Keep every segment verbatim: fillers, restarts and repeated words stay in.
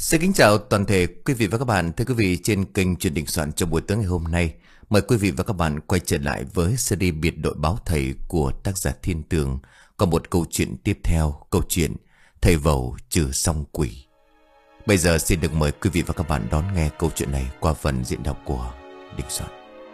Xin kính chào toàn thể quý vị và các bạn. Thưa quý vị, trên kênh Chuyện Đình Soạn trong buổi tối ngày hôm nay, mời quý vị và các bạn quay trở lại với xê đê Biệt đội báo thầy của tác giả Thiên Tường. Còn một câu chuyện tiếp theo, câu chuyện Thầy Vẩu trừ song quỷ. Bây giờ xin được mời quý vị và các bạn đón nghe câu chuyện này qua phần diễn đọc của Đình Soạn.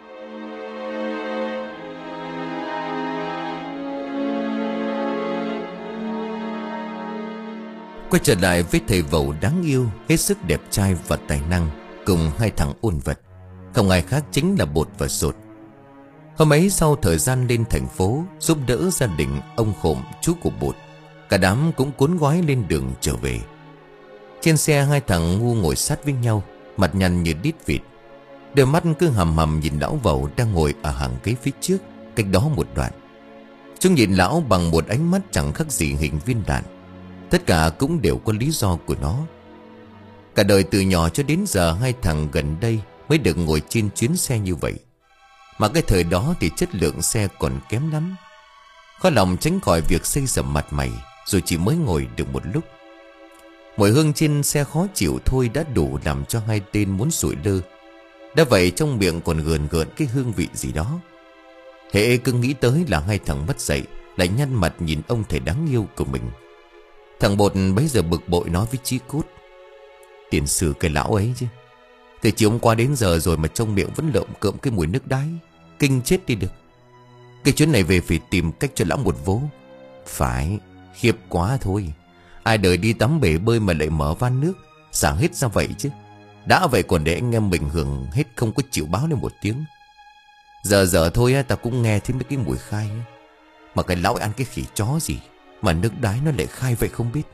Quay trở lại với thầy Vẩu đáng yêu, hết sức đẹp trai và tài năng, cùng hai thằng ôn vật, không ai khác chính là Bột và Sột. Hôm ấy sau thời gian lên thành phố giúp đỡ gia đình ông Khổm, chú của Bột, cả đám cũng cuốn gói lên đường trở về. Trên xe hai thằng ngu ngồi sát với nhau, mặt nhăn như đít vịt, đôi mắt cứ hầm hầm nhìn lão Vẩu đang ngồi ở hàng ghế phía trước, cách đó một đoạn. Chúng nhìn lão bằng một ánh mắt chẳng khác gì hình viên đạn. Tất cả cũng đều có lý do của nó. Cả đời từ nhỏ cho đến giờ hai thằng gần đây mới được ngồi trên chuyến xe như vậy. Mà cái thời đó thì chất lượng xe còn kém lắm. Khó lòng tránh khỏi việc xây sầm mặt mày, rồi chỉ mới ngồi được một lúc. Mùi hương trên xe khó chịu thôi đã đủ làm cho hai tên muốn sụi lơ. Đã vậy trong miệng còn gườn gợn cái hương vị gì đó. Hễ cứ nghĩ tới là hai thằng mất dậy, lại nhăn mặt nhìn ông thầy đáng yêu của mình. Thằng Bột bấy giờ bực bội nói với Chí Cút: "Tiền sử cái lão ấy chứ, từ chiều hôm qua đến giờ rồi mà trong miệng vẫn lợm cợm cái mùi nước đái, kinh chết đi được. Cái chuyến này về phải tìm cách cho lão một vố." "Phải, khiếp quá thôi. Ai đời đi tắm bể bơi mà lại mở van nước xả hết ra vậy chứ. Đã vậy còn để anh em mình hưởng hết, không có chịu báo lên một tiếng. Giờ giờ thôi ta cũng nghe thấy mấy cái mùi khai ấy. Mà cái lão ăn cái khỉ chó gì mà nước đái nó lại khai vậy không biết."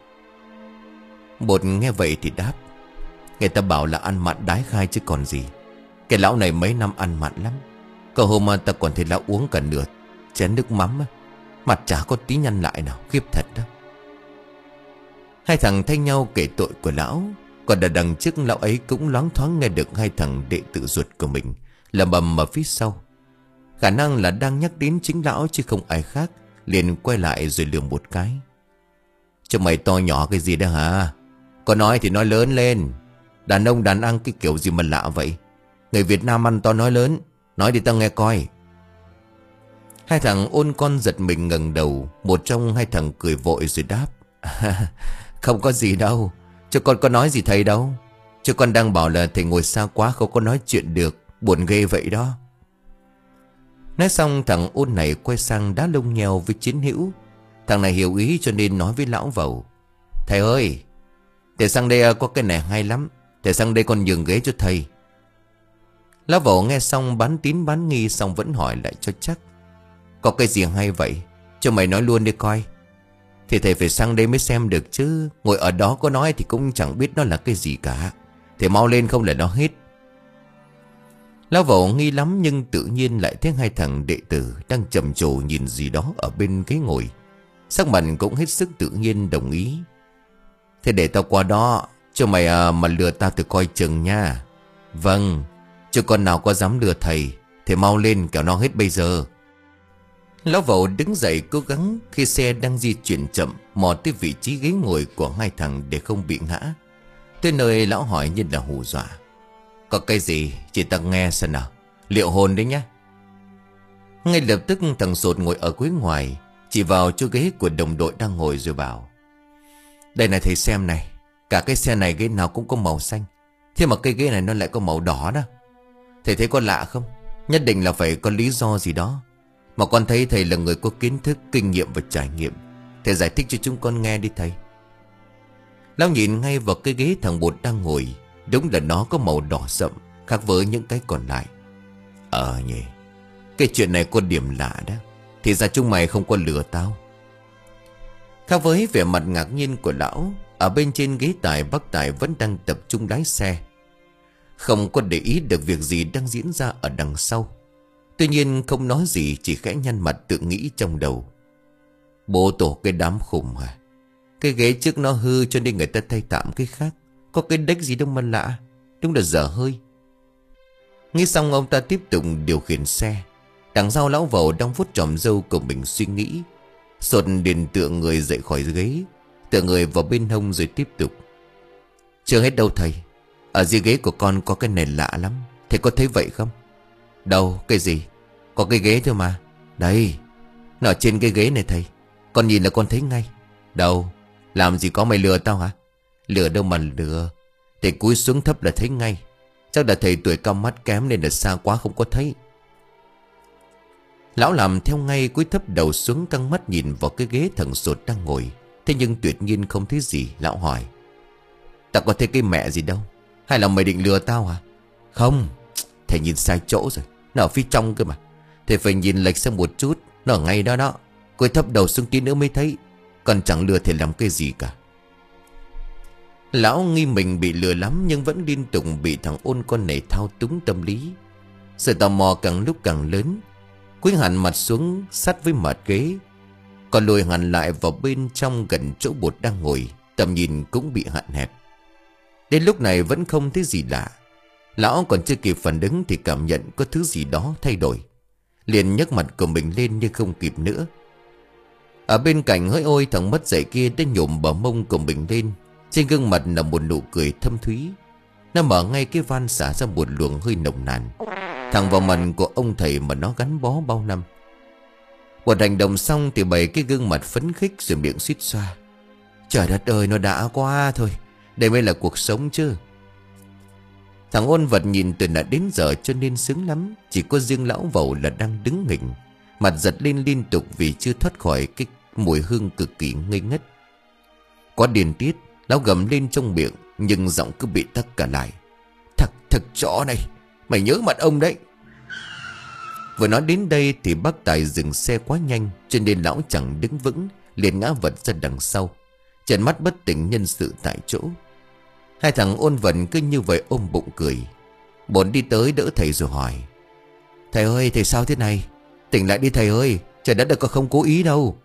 Bột nghe vậy thì đáp: "Người ta bảo là ăn mặn đái khai chứ còn gì. Cái lão này mấy năm ăn mặn lắm. Có hôm mà ta còn thấy lão uống cả nửa chén nước mắm, mặt chả có tí nhăn lại nào, khiếp thật đó." Hai thằng thay nhau kể tội của lão. Còn ở đằng trước lão ấy cũng loáng thoáng nghe được hai thằng đệ tử ruột của mình lầm bầm ở phía sau. Khả năng là đang nhắc đến chính lão chứ không ai khác. Liền quay lại rồi lườm một cái: "Cho mày to nhỏ cái gì đó hả? Có nói thì nói lớn lên. Đàn ông đàn ăn cái kiểu gì mà lạ vậy? Người Việt Nam ăn to nói lớn. Nói đi tao nghe coi." Hai thằng ôn con giật mình ngẩng đầu. Một trong hai thằng cười vội rồi đáp: "Không có gì đâu. Chứ con có nói gì thầy đâu. Chứ con đang bảo là thầy ngồi xa quá không có nói chuyện được. Buồn ghê vậy đó." Nói xong thằng ôn này quay sang đá lông nheo với Chiến Hữu. Thằng này hiểu ý cho nên nói với lão Vẩu: "Thầy ơi, thầy sang đây có cái này hay lắm. Thầy sang đây còn nhường ghế cho thầy." Lão Vẩu nghe xong bán tín bán nghi, xong vẫn hỏi lại cho chắc: "Có cái gì hay vậy? Cho mày nói luôn đi coi. Thì thầy phải sang đây mới xem được chứ. Ngồi ở đó có nói thì cũng chẳng biết nó là cái gì cả. Thầy mau lên không là nó hết." Lão Vẩu nghi lắm nhưng tự nhiên lại thấy hai thằng đệ tử đang trầm trồ nhìn gì đó ở bên ghế ngồi. Sắc mặt cũng hết sức tự nhiên đồng ý: "Thế để tao qua đó. Cho mày à, mà lừa tao thì coi chừng nha." "Vâng, chứ con nào có dám lừa thầy. Thầy mau lên kẻo nó hết bây giờ." Lão Vẩu đứng dậy cố gắng khi xe đang di chuyển chậm mò tới vị trí ghế ngồi của hai thằng để không bị ngã. Tới nơi lão hỏi như là hù dọa: "Có cái gì chỉ ta nghe xem nào. Liệu hồn đấy nhá." Ngay lập tức thằng Sột ngồi ở cuối ngoài chỉ vào chỗ ghế của đồng đội đang ngồi rồi bảo: "Đây này thầy xem này. Cả cái xe này ghế nào cũng có màu xanh. Thế mà cái ghế này nó lại có màu đỏ đó. Thầy thấy có lạ không? Nhất định là phải có lý do gì đó. Mà con thấy thầy là người có kiến thức, kinh nghiệm và trải nghiệm. Thầy giải thích cho chúng con nghe đi thầy." Lão nhìn ngay vào cái ghế thằng Bột đang ngồi. Đúng là nó có màu đỏ sậm, khác với những cái còn lại. Ờ nhỉ, cái chuyện này có điểm lạ đó. Thì ra chúng mày không có lừa tao. Khác với vẻ mặt ngạc nhiên của lão, ở bên trên ghế tài bác Tài vẫn đang tập trung lái xe, không có để ý được việc gì đang diễn ra ở đằng sau. Tuy nhiên không nói gì, chỉ khẽ nhăn mặt tự nghĩ trong đầu: "Bố tổ cái đám khùng à. Cái ghế trước nó hư cho nên người ta thay tạm cái khác. Có cái đếch gì đâu mà lạ. Đúng là dở hơi." Nghĩ xong ông ta tiếp tục điều khiển xe. Đằng sau lão Vẩu đang vuốt chòm râu của mình suy nghĩ. Sột liền tựa người dậy khỏi ghế, tựa người vào bên hông rồi tiếp tục: Chưa hết đâu thầy. Ở dưới ghế của con có cái này lạ lắm. Thầy có thấy vậy không? Đâu, cái gì? Có cái ghế thôi mà. Đây, nó ở trên cái ghế này thầy. Con nhìn là con thấy ngay. Đâu, làm gì có, mày lừa tao hả? Lừa đâu mà lừa. Thầy cúi xuống thấp là thấy ngay. Chắc là thầy tuổi cao mắt kém nên là xa quá không có thấy. Lão làm theo ngay, cúi thấp đầu xuống, căng mắt nhìn vào cái ghế thằng Sột đang ngồi. Thế nhưng tuyệt nhiên không thấy gì. Lão hỏi: "Tao có thấy cái mẹ gì đâu? Hay là mày định lừa tao hả?" "Không, thầy nhìn sai chỗ rồi. Nó ở phía trong cơ mà. Thầy phải nhìn lệch sang một chút. Nó ở ngay đó đó. Cúi thấp đầu xuống tí nữa mới thấy. Còn chẳng lừa thầy làm cái gì cả." Lão nghi mình bị lừa lắm, nhưng vẫn liên tục bị thằng ôn con này thao túng tâm lý. Sự tò mò càng lúc càng lớn. Cúi hẳn mặt xuống sát với mặt ghế, còn lùi hẳn lại vào bên trong gần chỗ Bột đang ngồi. Tầm nhìn cũng bị hạn hẹp. Đến lúc này vẫn không thấy gì lạ. Lão còn chưa kịp phản ứng thì cảm nhận có thứ gì đó thay đổi. Liền nhấc mặt của mình lên nhưng không kịp nữa. Ở bên cạnh hỡi ôi, thằng mất dạy kia đã nhổm bờ mông của mình lên. Trên gương mặt là một nụ cười thâm thúy. Nó mở ngay cái van xả ra một luồng hơi nồng nàn, thẳng vào mặt của ông thầy mà nó gắn bó bao năm. Một hành động xong thì bày cái gương mặt phấn khích rồi miệng suýt xoa: "Trời đất ơi, nó đã quá thôi. Đây mới là cuộc sống chứ." Thằng ôn vật nhìn từ nãy đến giờ cho nên sướng lắm. Chỉ có riêng lão Vầu là đang đứng nghỉnh, mặt giật lên liên tục vì chưa thoát khỏi cái mùi hương cực kỳ ngây ngất. Quá điên tiết, lão gầm lên trong miệng, nhưng giọng cứ bị tắc cả lại: Thật, thật chó này, mày nhớ mặt ông đấy." Vừa nói đến đây thì bác Tài dừng xe quá nhanh, cho nên lão chẳng đứng vững, liền ngã vật ra đằng sau, trợn mắt bất tỉnh nhân sự tại chỗ. Hai thằng ôn vận cứ như vậy ôm bụng cười. Bồn đi tới đỡ thầy rồi hỏi: "Thầy ơi, thầy sao thế này? Tỉnh lại đi thầy ơi, trời đất ơi, có không cố ý đâu."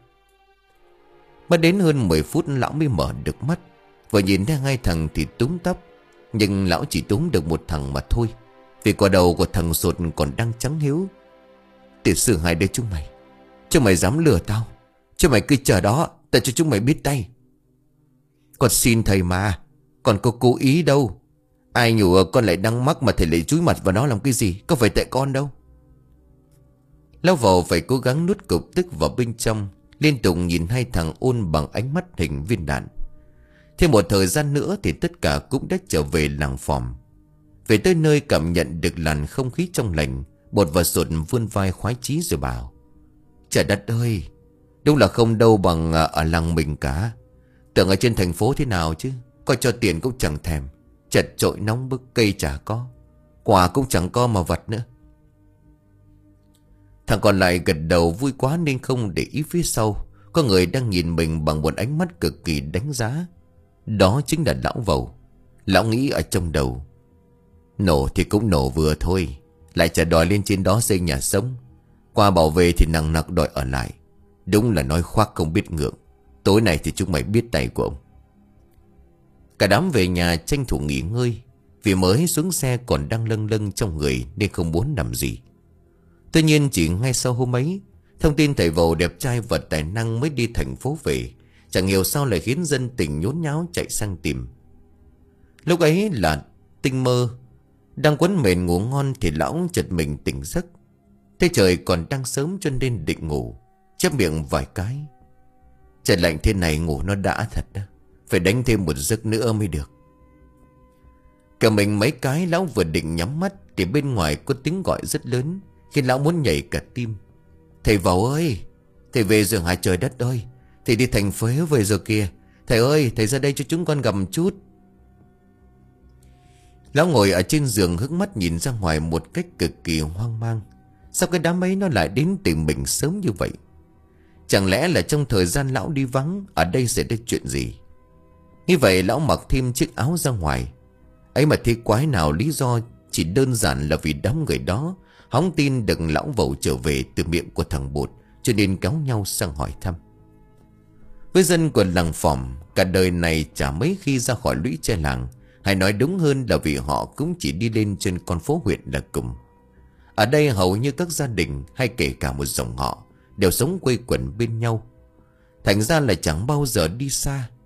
Mất đến hơn mười phút lão mới mở được mắt. Vừa nhìn thấy hai thằng thì túm tóc, nhưng lão chỉ túm được một thằng mà thôi, vì quả đầu của thằng Sột còn đang trắng hiếu. "Tiền sử hai đứa chúng mày, chúng mày dám lừa tao, chúng mày cứ chờ đó, tao cho chúng mày biết tay." "Con xin thầy mà, còn có cố ý đâu. Ai nhủ con lại đang mắc mà thầy lại chúi mặt vào nó làm cái gì, có phải tại con đâu." Lão Vầu phải cố gắng nuốt cục tức vào bên trong, liên tục nhìn hai thằng ôn bằng ánh mắt hình viên đạn. Thêm một thời gian nữa thì tất cả cũng đã trở về làng Phòm. Về tới nơi cảm nhận được làn không khí trong lành, Bột và Sột vươn vai khoái chí rồi bảo: "Trời đất ơi, đúng là không đâu bằng ở làng mình cả. Tưởng ở trên thành phố thế nào chứ, coi cho tiền cũng chẳng thèm. Chật chội nóng bức, cây chả có, quà cũng chẳng có mà vật nữa." Thằng còn lại gật đầu vui quá nên không để ý phía sau có người đang nhìn mình bằng một ánh mắt cực kỳ đánh giá. Đó chính là lão Vầu. Lão nghĩ ở trong đầu: nổ thì cũng nổ vừa thôi, lại chả đòi lên trên đó xây nhà sống. Qua bảo vệ thì nặng nặc đòi ở lại. Đúng là nói khoác không biết ngượng. Tối nay thì chúng mày biết tay của ông. Cả đám về nhà tranh thủ nghỉ ngơi, vì mới xuống xe còn đang lâng lâng trong người nên không muốn làm gì. Tuy nhiên chỉ ngay sau hôm ấy, thông tin thầy Vầu đẹp trai và tài năng mới đi thành phố về, chẳng hiểu sao lại khiến dân tình nhốn nháo chạy sang tìm. Lúc ấy là tinh mơ, đang quấn mền ngủ ngon thì lão chợt mình tỉnh giấc. Thế trời còn đang sớm cho nên định ngủ, chép miệng vài cái: "Trời lạnh thế này ngủ nó đã thật đó, phải đánh thêm một giấc nữa mới được." Cả mình mấy cái lão vừa định nhắm mắt thì bên ngoài có tiếng gọi rất lớn, khiến lão muốn nhảy cả tim. "Thầy Vầu ơi, thầy về rồi hả? Trời đất ơi, thầy đi thành phố về rồi kìa. Thầy ơi, thầy ra đây cho chúng con gặp một chút." Lão ngồi ở trên giường hức mắt nhìn ra ngoài một cách cực kỳ hoang mang. Sao cái đám ấy nó lại đến tìm mình sớm như vậy? Chẳng lẽ là trong thời gian lão đi vắng, ở đây sẽ ra chuyện gì? Như vậy lão mặc thêm chiếc áo ra ngoài. Ấy mà thế quái nào lý do chỉ đơn giản là vì đám người đó hóng tin được lão Vầu trở về từ miệng của thằng Bột, cho nên kéo nhau sang hỏi thăm. Với dân của làng Phòm, cả đời này chả mấy khi ra khỏi lũy tre làng, hay nói đúng hơn là vì họ cũng chỉ đi lên trên con phố huyện là cùng. Ở đây hầu như các gia đình hay kể cả một dòng họ đều sống quây quần bên nhau, thành ra là chẳng bao giờ đi xa.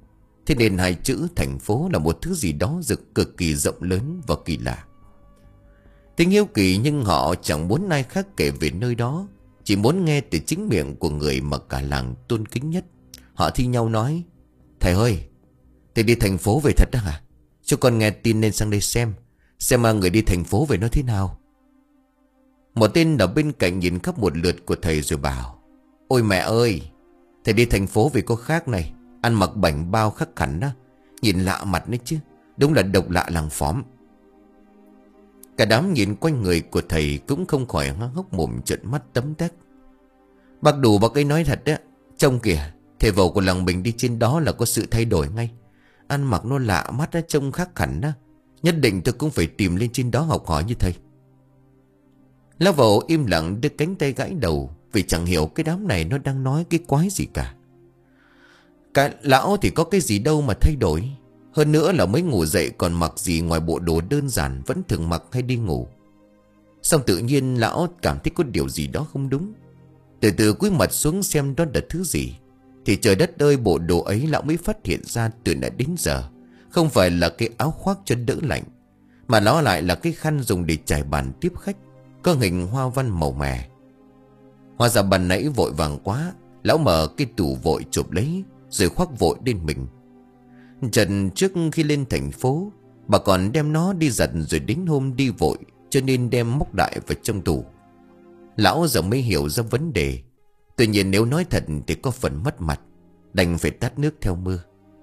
Thế nên hai chữ thành phố là một thứ gì đó rực cực kỳ rộng lớn và kỳ lạ. Tính hiếu kỳ nhưng họ chẳng muốn ai khác kể về nơi đó, chỉ muốn nghe từ chính miệng của người mà cả làng tôn kính nhất. Họ thi nhau nói: Thầy ơi, thầy đi thành phố về thật đó hả? Cho con nghe tin nên sang đây xem Xem mà người đi thành phố về nó thế nào. Một tên ở bên cạnh nhìn khắp một lượt của thầy rồi bảo: Ôi mẹ ơi, thầy đi thành phố về có khác này. Ăn mặc bảnh bao khắc khẳng đó, nhìn lạ mặt đấy chứ. Đúng là độc lạ làng phóm. Cả đám nhìn quanh người của thầy cũng không khỏi há hốc mồm trợn mắt tấm tắc. Bác Đủ bác ấy nói thật đó. Trông kìa, thầy vầu của làng mình đi trên đó là có sự thay đổi ngay. Ăn mặc nó lạ mắt đó, trông khác hẳn đó. Nhất định tôi cũng phải tìm lên trên đó học hỏi như thầy. Lão vầu im lặng đưa cánh tay gãi đầu, vì chẳng hiểu cái đám này nó đang nói cái quái gì cả. Cái lão thì có cái gì đâu mà thay đổi. Hơn nữa là mới ngủ dậy còn mặc gì ngoài bộ đồ đơn giản vẫn thường mặc hay đi ngủ. Xong tự nhiên lão cảm thấy có điều gì đó không đúng. Từ từ cúi mặt xuống xem đó là thứ gì, thì trời đất ơi, bộ đồ ấy lão mới phát hiện ra từ nãy đến giờ không phải là cái áo khoác cho đỡ lạnh, mà nó lại là cái khăn dùng để trải bàn tiếp khách, có hình hoa văn màu mè. Hóa ra ban nãy vội vàng quá, lão mở cái tủ vội chụp lấy rồi khoác vội lên mình. Trần trước khi lên thành phố, bà còn đem nó đi giặt rồi đến hôm đi vội cho nên đem móc đại vào trong tủ. Lão giờ mới hiểu ra vấn đề. Tuy nhiên nếu nói thật thì có phần mất mặt, đành phải tát nước theo mưa.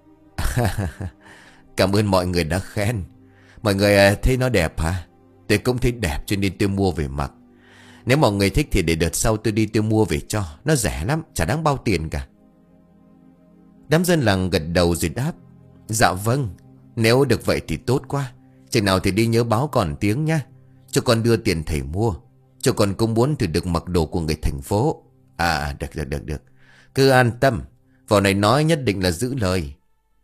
Cảm ơn mọi người đã khen. Mọi người thấy nó đẹp hả? Tôi cũng thấy đẹp cho nên tôi mua về mặc. Nếu mọi người thích thì để đợt sau tôi đi tôi mua về cho. Nó rẻ lắm, chả đáng bao tiền cả. Đám dân làng gật đầu rồi đáp: Dạ vâng, nếu được vậy thì tốt quá. Chừng nào thì đi nhớ báo còn tiếng nha, cho con đưa tiền thầy mua. Cho con cũng muốn thử được mặc đồ của người thành phố. À được được được được, cứ an tâm, vào này nói nhất định là giữ lời.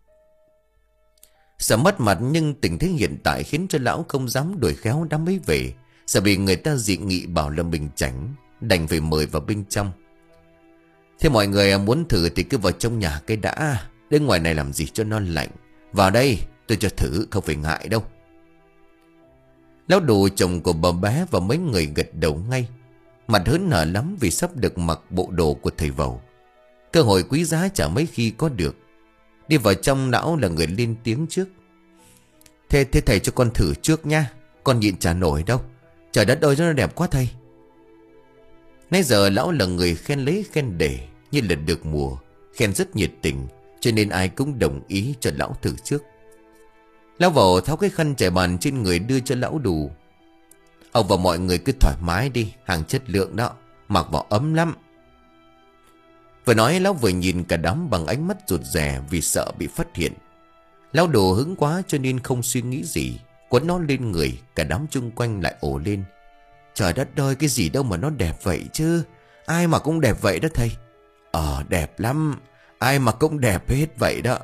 Sợ mất mặt nhưng tình thế hiện tại khiến cho lão không dám đuổi khéo đám ấy về, sợ bị người ta dị nghị bảo là mình chảnh, đành phải mời vào bên trong. Thế mọi người muốn thử thì cứ vào trong nhà cái đã, đến ngoài này làm gì cho nó lạnh. Vào đây tôi cho thử, không phải ngại đâu. Lão Đủ chồng của bà bé và mấy người gật đầu ngay, mặt hớn hở lắm vì sắp được mặc bộ đồ của thầy vầu. Cơ hội quý giá chả mấy khi có được. Đi vào trong, lão là người lên tiếng trước: Thế, thế thầy cho con thử trước nha, con nhịn chả nổi đâu. Trời đất ơi nó đẹp quá thầy. Nãy giờ lão là người khen lấy khen để, như là được mùa, khen rất nhiệt tình, cho nên ai cũng đồng ý cho lão thử trước. Lão vào tháo cái khăn trải bàn trên người đưa cho lão Đủ. Ông và mọi người cứ thoải mái đi, hàng chất lượng đó, mặc vào ấm lắm. Vừa nói lão vừa nhìn cả đám bằng ánh mắt rụt rè vì sợ bị phát hiện. Lão Đủ hứng quá cho nên không suy nghĩ gì, quấn nó lên người. Cả đám chung quanh lại ồ lên: Trời đất ơi, cái gì đâu mà nó đẹp vậy chứ, ai mà cũng đẹp vậy đó thầy. Ờ đẹp lắm, ai mà cũng đẹp hết vậy đó.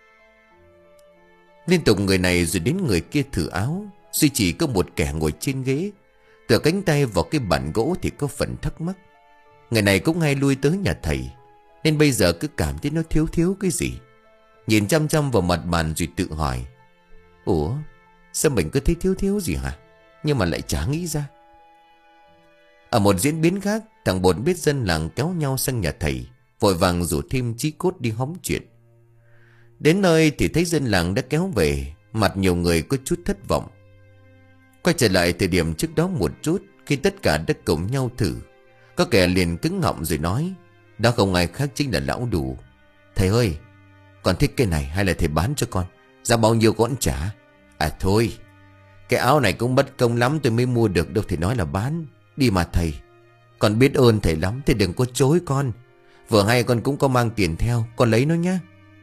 Liên tục người này rồi đến người kia thử áo, duy chỉ có một kẻ ngồi trên ghế, tựa cánh tay vào cái bàn gỗ thì có phần thắc mắc. Người này cũng hay lui tới nhà thầy, nên bây giờ cứ cảm thấy nó thiếu thiếu cái gì. Nhìn chăm chăm vào mặt bàn rồi tự hỏi: Ủa, sao mình cứ thấy thiếu thiếu gì hả? Nhưng mà lại chả nghĩ ra. Ở một diễn biến khác, thằng Bột biết dân làng kéo nhau sang nhà thầy, vội vàng rủ thêm Chí Cốt đi hóng chuyện. Đến nơi thì thấy dân làng đã kéo về, mặt nhiều người có chút thất vọng. Quay trở lại thời điểm trước đó một chút, khi tất cả đã cùng nhau thử, có kẻ liền cứng họng rồi nói: Đó không ai khác chính là lão Đủ. Thầy ơi, con thích cái này hay là thầy bán cho con? Giá bao nhiêu con trả? À thôi, cái áo này cũng bất công lắm tôi mới mua được đâu thì nói là bán. Đi mà thầy, con biết ơn thầy lắm, thầy đừng có chối con. Vừa hay con cũng có mang tiền theo, con lấy nó nhá.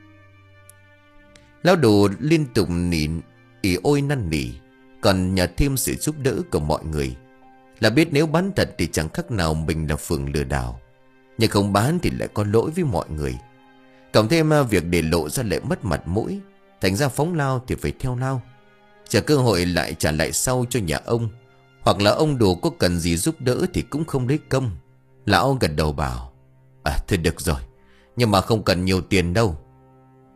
Lão Đủ liên tục nịn ỉ ôi năn nỉ, còn nhờ thêm sự giúp đỡ của mọi người. Là biết nếu bán thật thì chẳng khác nào mình là phường lừa đảo, nhưng không bán thì lại có lỗi với mọi người. Cộng thêm việc để lộ ra lại mất mặt mũi, thành ra phóng lao thì phải theo lao, chờ cơ hội lại trả lại sau cho nhà ông. Hoặc là ông Đủ có cần gì giúp đỡ thì cũng không lấy công. Lão gật đầu bảo: À thôi được rồi, nhưng mà không cần nhiều tiền đâu.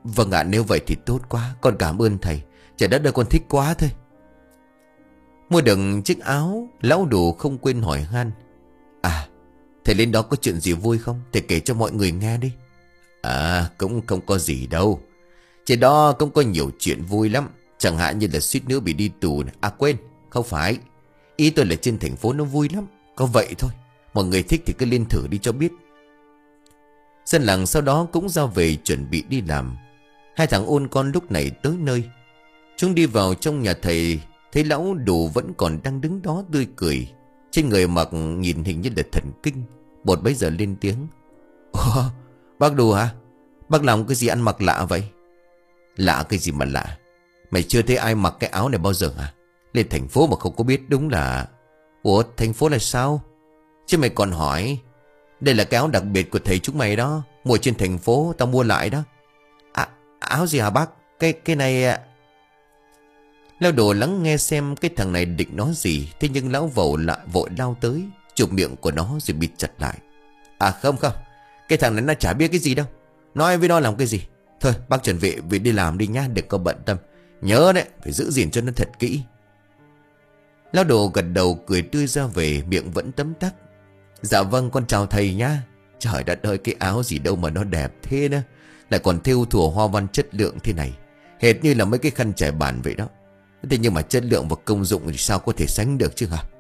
Vâng ạ, nếu vậy thì tốt quá. Con cảm ơn thầy. Trời đất ơi, con thích quá thôi. Mua được chiếc áo, lão Đủ không quên hỏi han. À, thầy lên đó có chuyện gì vui không? Thầy kể cho mọi người nghe đi. À, cũng không có gì đâu. Trên đó cũng có nhiều chuyện vui lắm. Chẳng hạn như là suýt nữa bị đi tù này. À quên, không phải. Ý tôi là trên thành phố nó vui lắm. Có vậy thôi. Mọi người thích thì cứ lên thử đi cho biết. Dân làng sau đó cũng ra về chuẩn bị đi làm. Hai thằng ôn con lúc này tới nơi. Chúng đi vào trong nhà thầy, thấy lão Đủ vẫn còn đang đứng đó tươi cười. Trên người mặc nhìn hình như là thần kinh. Bột bấy giờ lên tiếng. Ồ, bác Đủ hả? Bác làm cái gì ăn mặc lạ vậy? Lạ cái gì mà lạ? Mày chưa thấy ai mặc cái áo này bao giờ hả? Lên thành phố mà không có biết, đúng là... Ủa, thành phố là sao? Chứ mày còn hỏi. Đây là cái áo đặc biệt của thầy chúng mày đó. Mua trên thành phố tao mua lại đó. À, áo gì hả bác? Cái cái này... Lão Đồ lắng nghe xem cái thằng này định nói gì. Thế nhưng lão Vẩu lại vội lao tới, chụp miệng của nó rồi bịt chặt lại. À không không, cái thằng này nó chả biết cái gì đâu. Nói với nó làm cái gì? Thôi bác chuẩn bị vì đi làm đi nhá, đừng có bận tâm. Nhớ đấy, phải giữ gìn cho nó thật kỹ. Lão Đồ gật đầu cười tươi ra về, miệng vẫn tấm tắc. Dạ vâng, con chào thầy nhá. Trời đất ơi, cái áo gì đâu mà nó đẹp thế đó. Lại còn thêu thùa hoa văn chất lượng thế này. Hệt như là mấy cái khăn trải bàn vậy đó. Thế nhưng mà chất lượng và công dụng thì sao có thể sánh được chứ hả?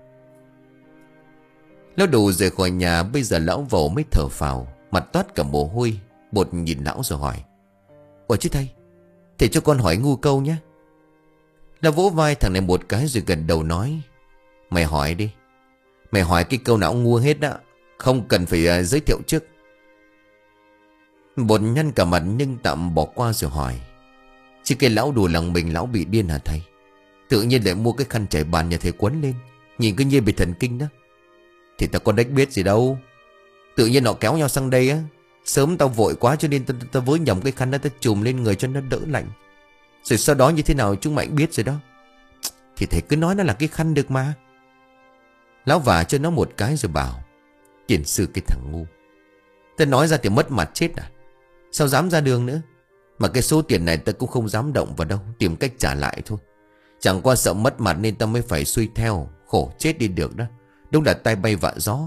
Lão Đồ rời khỏi nhà. Bây giờ lão Vẩu mới thở phào, mặt toát cả mồ hôi. Bột nhìn lão rồi hỏi. Ủa chứ thầy, thầy cho con hỏi ngu câu nhé. Lão vỗ vai thằng này một cái rồi gần đầu nói. Mày hỏi đi. Mày hỏi cái câu nào cũng ngu hết đó. Không cần phải uh, giới thiệu trước. Bột nhăn cả mặt nhưng tạm bỏ qua rồi hỏi. Chứ cái lão đùa lòng mình lão bị điên hả thầy? Tự nhiên lại mua cái khăn trải bàn nhà thầy quấn lên, nhìn cứ như bị thần kinh đó. Thì tao có đếch biết gì đâu. Tự nhiên họ kéo nhau sang đây á. Sớm tao vội quá cho nên tao, tao với nhầm cái khăn đó, tao chùm lên người cho nó đỡ lạnh. Rồi sau đó như thế nào chúng mày biết rồi đó. Thì thầy cứ nói nó là cái khăn được mà. Lão vả cho nó một cái rồi bảo. Tiền sư cái thằng ngu. Tao nói ra thì mất mặt chết à? Sao dám ra đường nữa? Mà cái số tiền này tao cũng không dám động vào đâu. Tìm cách trả lại thôi. Chẳng qua sợ mất mặt nên tao mới phải xuôi theo. Khổ chết đi được đó. Đúng là tay bay vạ gió.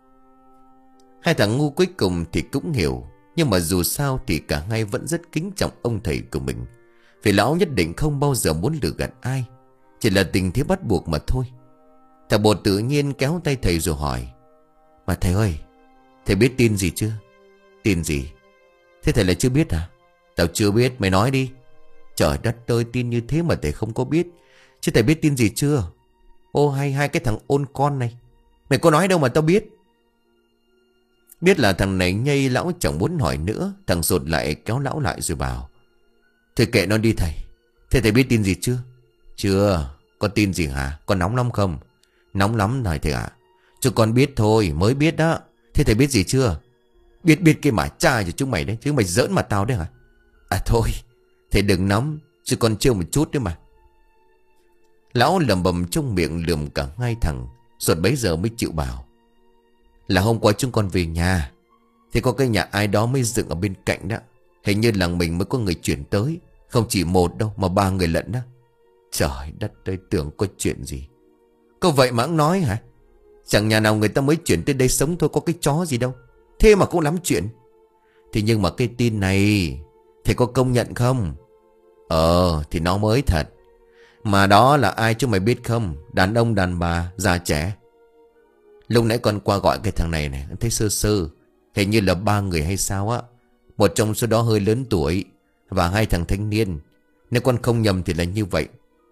Hai thằng ngu cuối cùng thì cũng hiểu. Nhưng mà dù sao thì cả hai vẫn rất kính trọng ông thầy của mình. Vì lão nhất định không bao giờ muốn lừa gạt ai. Chỉ là tình thế bắt buộc mà thôi. Thằng Bột tự nhiên kéo tay thầy rồi hỏi. Mà thầy ơi, thầy biết tin gì chưa? Tin gì? Thế thầy lại chưa biết à? Tao chưa biết, mày nói đi. Trời đất ơi, tin như thế mà thầy không có biết. Chứ thầy biết tin gì chưa? Ô hay hai cái thằng ôn con này. Mày có nói đâu mà tao biết. Biết là thằng này nhây, lão chẳng muốn hỏi nữa. Thằng Sột lại kéo lão lại rồi bảo. Thôi kệ nó đi thầy. Thế thầy biết tin gì chưa? Chưa. Có tin gì hả? Có nóng lắm không? Nóng lắm này thầy ạ. Chứ con biết thôi, mới biết đó. Thế thầy biết gì chưa? Biết biết cái mà cha cho chúng mày đấy. Chứ mày giỡn mà tao đấy hả? À thôi, thầy đừng nóng. Chứ con trêu một chút đấy mà. Lão lầm bầm trong miệng lườm cả hai thằng. Sột bấy giờ mới chịu bảo. Là hôm qua chúng con về nhà. Thì có cái nhà ai đó mới dựng ở bên cạnh đó. Hình như làng mình mới có người chuyển tới. Không chỉ một đâu mà ba người lận đó. Trời đất ơi, tưởng có chuyện gì. Có vậy mà ông nói hả? Chẳng nhà nào người ta mới chuyển tới đây sống thôi, có cái chó gì đâu. Thế mà cũng lắm chuyện. Thì nhưng mà cái tin này thầy có công nhận không? Ờ thì nó mới thật. Mà đó là ai chứ mày biết không? Đàn ông đàn bà già trẻ. Lúc nãy con qua gọi cái thằng này này, thấy sơ sơ. Hình như là ba người hay sao á. Một trong số đó hơi lớn tuổi và hai thằng thanh niên. Nếu con không nhầm thì là như vậy.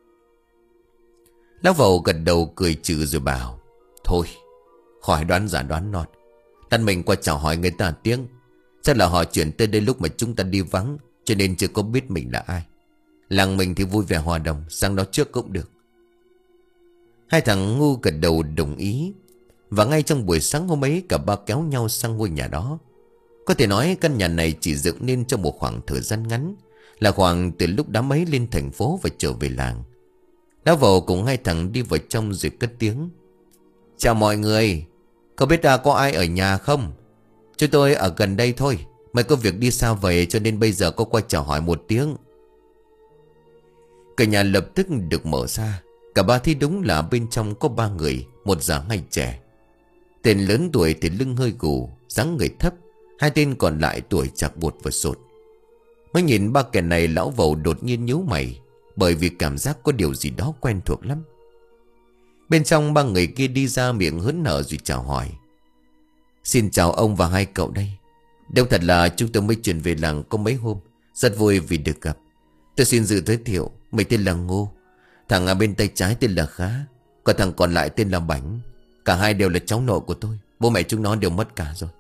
Lão Vẩu gật đầu cười trừ rồi bảo. Thôi, khỏi đoán giả đoán nọt. Tăn mình qua chào hỏi người ta tiếng. Chắc là họ chuyển tới đây lúc mà chúng ta đi vắng, cho nên chưa có biết mình là ai. Làng mình thì vui vẻ hòa đồng, sang đó trước cũng được. Hai thằng ngu gật đầu đồng ý. Và ngay trong buổi sáng hôm ấy, cả ba kéo nhau sang ngôi nhà đó. Có thể nói căn nhà này chỉ dựng nên trong một khoảng thời gian ngắn, là khoảng từ lúc đám ấy lên thành phố và trở về làng. Lão Vẩu cùng hai thằng đi vào trong rồi cất tiếng. Chào mọi người. Không biết là có ai ở nhà không? Chúng tôi ở gần đây thôi. Mày có việc đi xa vậy cho nên bây giờ có qua chào hỏi một tiếng. Cửa nhà lập tức được mở ra. Cả ba thấy đúng là bên trong có ba người, một già hai trẻ. Tên lớn tuổi thì lưng hơi gù, dáng người thấp. Hai tên còn lại tuổi chạc bột và sột. Mới nhìn ba kẻ này, lão Vầu đột nhiên nhíu mày, bởi vì cảm giác có điều gì đó quen thuộc lắm. Bên trong ba người kia đi ra miệng hớn hở rồi chào hỏi. Xin chào ông và hai cậu đây. Đâu thật là chúng tôi mới chuyển về làng có mấy hôm, rất vui vì được gặp. Tôi xin tự giới thiệu, mình tên là Ngô. Thằng ở bên tay trái tên là Khá, còn thằng còn lại tên là Bảnh. Cả hai đều là cháu nội của tôi. Bố mẹ chúng nó đều mất cả rồi.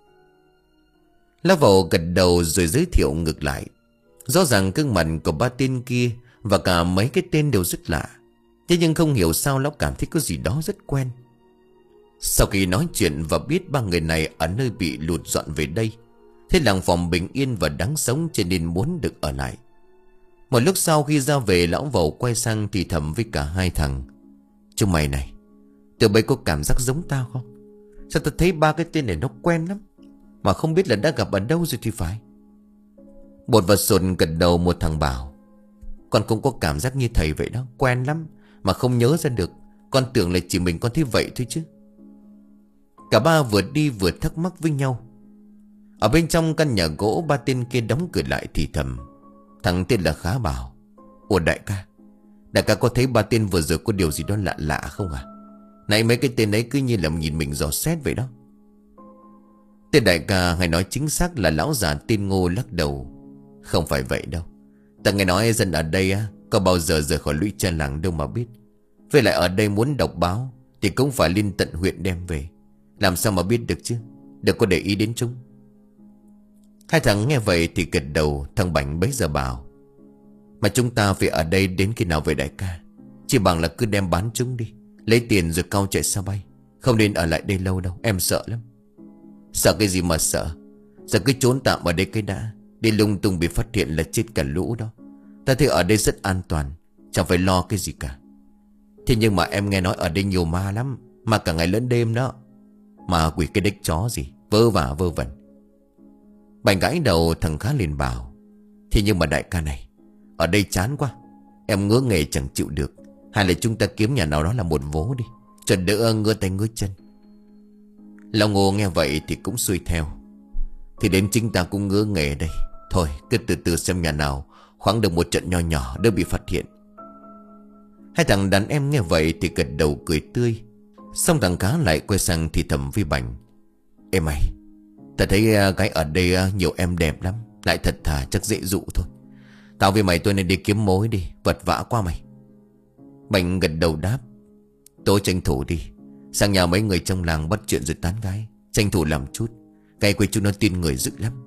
Lão Vầu gật đầu rồi giới thiệu ngược lại. Rõ ràng gương mặt của ba tên kia và cả mấy cái tên đều rất lạ. Thế nhưng không hiểu sao lão cảm thấy có gì đó rất quen. Sau khi nói chuyện và biết ba người này ở nơi bị lụt dọn về đây, thế làng phòng bình yên và đáng sống cho nên muốn được ở lại. Một lúc sau khi ra về, lão Vầu quay sang thì thầm với cả hai thằng. Chúng mày này, tụi bay có cảm giác giống tao không? Sao tao thấy ba cái tên này nó quen lắm, mà không biết là đã gặp ở đâu rồi thì phải. Bột và sột gật đầu, một thằng bảo. Con cũng có cảm giác như thầy vậy đó, quen lắm mà không nhớ ra được. Con tưởng là chỉ mình con thấy vậy thôi chứ. Cả ba vừa đi vừa thắc mắc với nhau. Ở bên trong căn nhà gỗ, ba tên kia đóng cửa lại thì thầm. Thằng tên là Khá bảo. Ủa đại ca, đại ca có thấy ba tên vừa rồi có điều gì đó lạ lạ không à? Này mấy cái tên ấy cứ như là nhìn mình dò xét vậy đó. Tên đại ca hay nói chính xác là lão già tên Ngô lắc đầu. Không phải vậy đâu. Ta nghe nói dân ở đây á, có bao giờ rời khỏi lũy tre làng đâu mà biết. Với lại ở đây muốn đọc báo thì cũng phải lên tận huyện đem về. Làm sao mà biết được chứ. Đừng có để ý đến chúng. Hai thằng nghe vậy thì gật đầu. Thằng Bảnh bấy giờ bảo. Mà chúng ta phải ở đây đến khi nào vậy đại ca? Chỉ bằng là cứ đem bán chúng đi, lấy tiền rồi cau chạy xa bay. Không nên ở lại đây lâu đâu, em sợ lắm. Sợ cái gì mà sợ? Giờ cứ trốn tạm ở đây cái đã. Đi lung tung bị phát hiện là chết cả lũ đó. Ta thấy ở đây rất an toàn, chẳng phải lo cái gì cả. Thế nhưng mà em nghe nói ở đây nhiều ma lắm, mà cả ngày lẫn đêm đó. Ma quỷ cái đếch chó gì, vơ vả vơ vẩn. Bảnh gãi đầu. Thằng Khá liền bảo. Thế nhưng mà đại ca này, ở đây chán quá, em ngứa nghề chẳng chịu được. Hay là chúng ta kiếm nhà nào đó là một vố đi, cho đỡ ngứa tay ngứa chân. Lão Ngô nghe vậy thì cũng xuôi theo. Thì đến chính ta cũng ngứa nghề đây. Thôi cứ từ từ xem nhà nào khoáng được một trận nho nhỏ đỡ bị phát hiện. Hai thằng đàn em nghe vậy thì gật đầu cười tươi. Xong thằng Cá lại quay sang thì thầm với Bảnh. Ê mày, ta thấy gái ở đây nhiều em đẹp lắm, lại thật thà, chắc dễ dụ thôi. Tao với mày tôi nên đi kiếm mối đi, vật vã quá mày. Bảnh gật đầu đáp. Tôi tranh thủ đi, sang nhà mấy người trong làng bắt chuyện rồi tán gái. Tranh thủ làm chút, cái quê chúng nó tin người dữ lắm.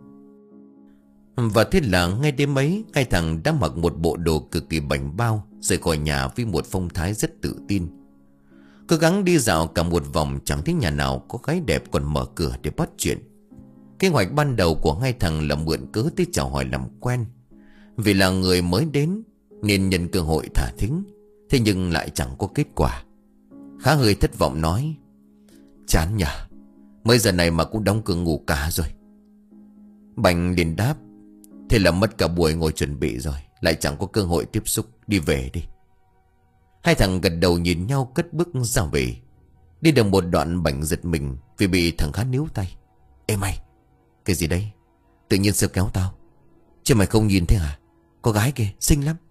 Và thế là ngay đêm ấy, hai thằng đã mặc một bộ đồ cực kỳ bảnh bao, rời khỏi nhà với một phong thái rất tự tin. Cố gắng đi dạo cả một vòng, chẳng thấy nhà nào có gái đẹp còn mở cửa để bắt chuyện. Kế hoạch ban đầu của hai thằng là mượn cớ tới chào hỏi làm quen. Vì là người mới đến nên nhân cơ hội thả thính. Thế nhưng lại chẳng có kết quả. Khá hơi thất vọng nói. Chán nhỉ, mấy giờ này mà cũng đóng cửa ngủ cả rồi. Bảnh liền đáp. Thế là mất cả buổi ngồi chuẩn bị rồi, lại chẳng có cơ hội tiếp xúc, đi về đi. Hai thằng gật đầu nhìn nhau cất bước ra về. Đi được một đoạn Bảnh giật mình vì bị thằng Khá níu tay. Ê mày, cái gì đấy? Tự nhiên sao kéo tao? Chứ mày không nhìn thấy hả? Có gái kìa, xinh lắm.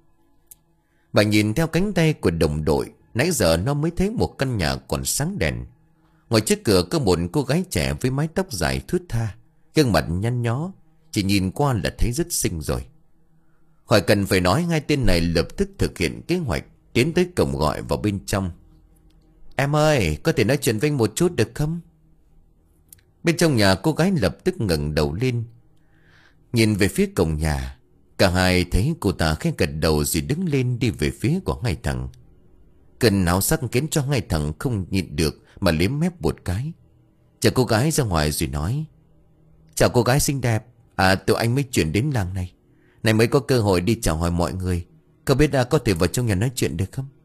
Bảnh nhìn theo cánh tay của đồng đội. Nãy giờ nó mới thấy một căn nhà còn sáng đèn. Ngoài trước cửa có một cô gái trẻ với mái tóc dài thướt tha, gương mặt nhăn nhó, chỉ nhìn qua là thấy rất xinh rồi. Khỏi cần phải nói, hai tên này lập tức thực hiện kế hoạch, tiến tới cổng gọi vào bên trong. Em ơi, có thể nói chuyện với anh một chút được không? Bên trong nhà cô gái lập tức ngẩng đầu lên, nhìn về phía cổng nhà. Cả hai thấy cô ta khẽ gật đầu rồi đứng lên đi về phía của hai thằng. Cơn áo sắc khiến cho hai thằng không nhịn được mà liếm mép một cái. Chào cô gái ra ngoài rồi nói. Chào cô gái xinh đẹp. À, tụi anh mới chuyển đến làng này, này mới có cơ hội đi chào hỏi mọi người. Có biết à, có thể vào trong nhà nói chuyện được không?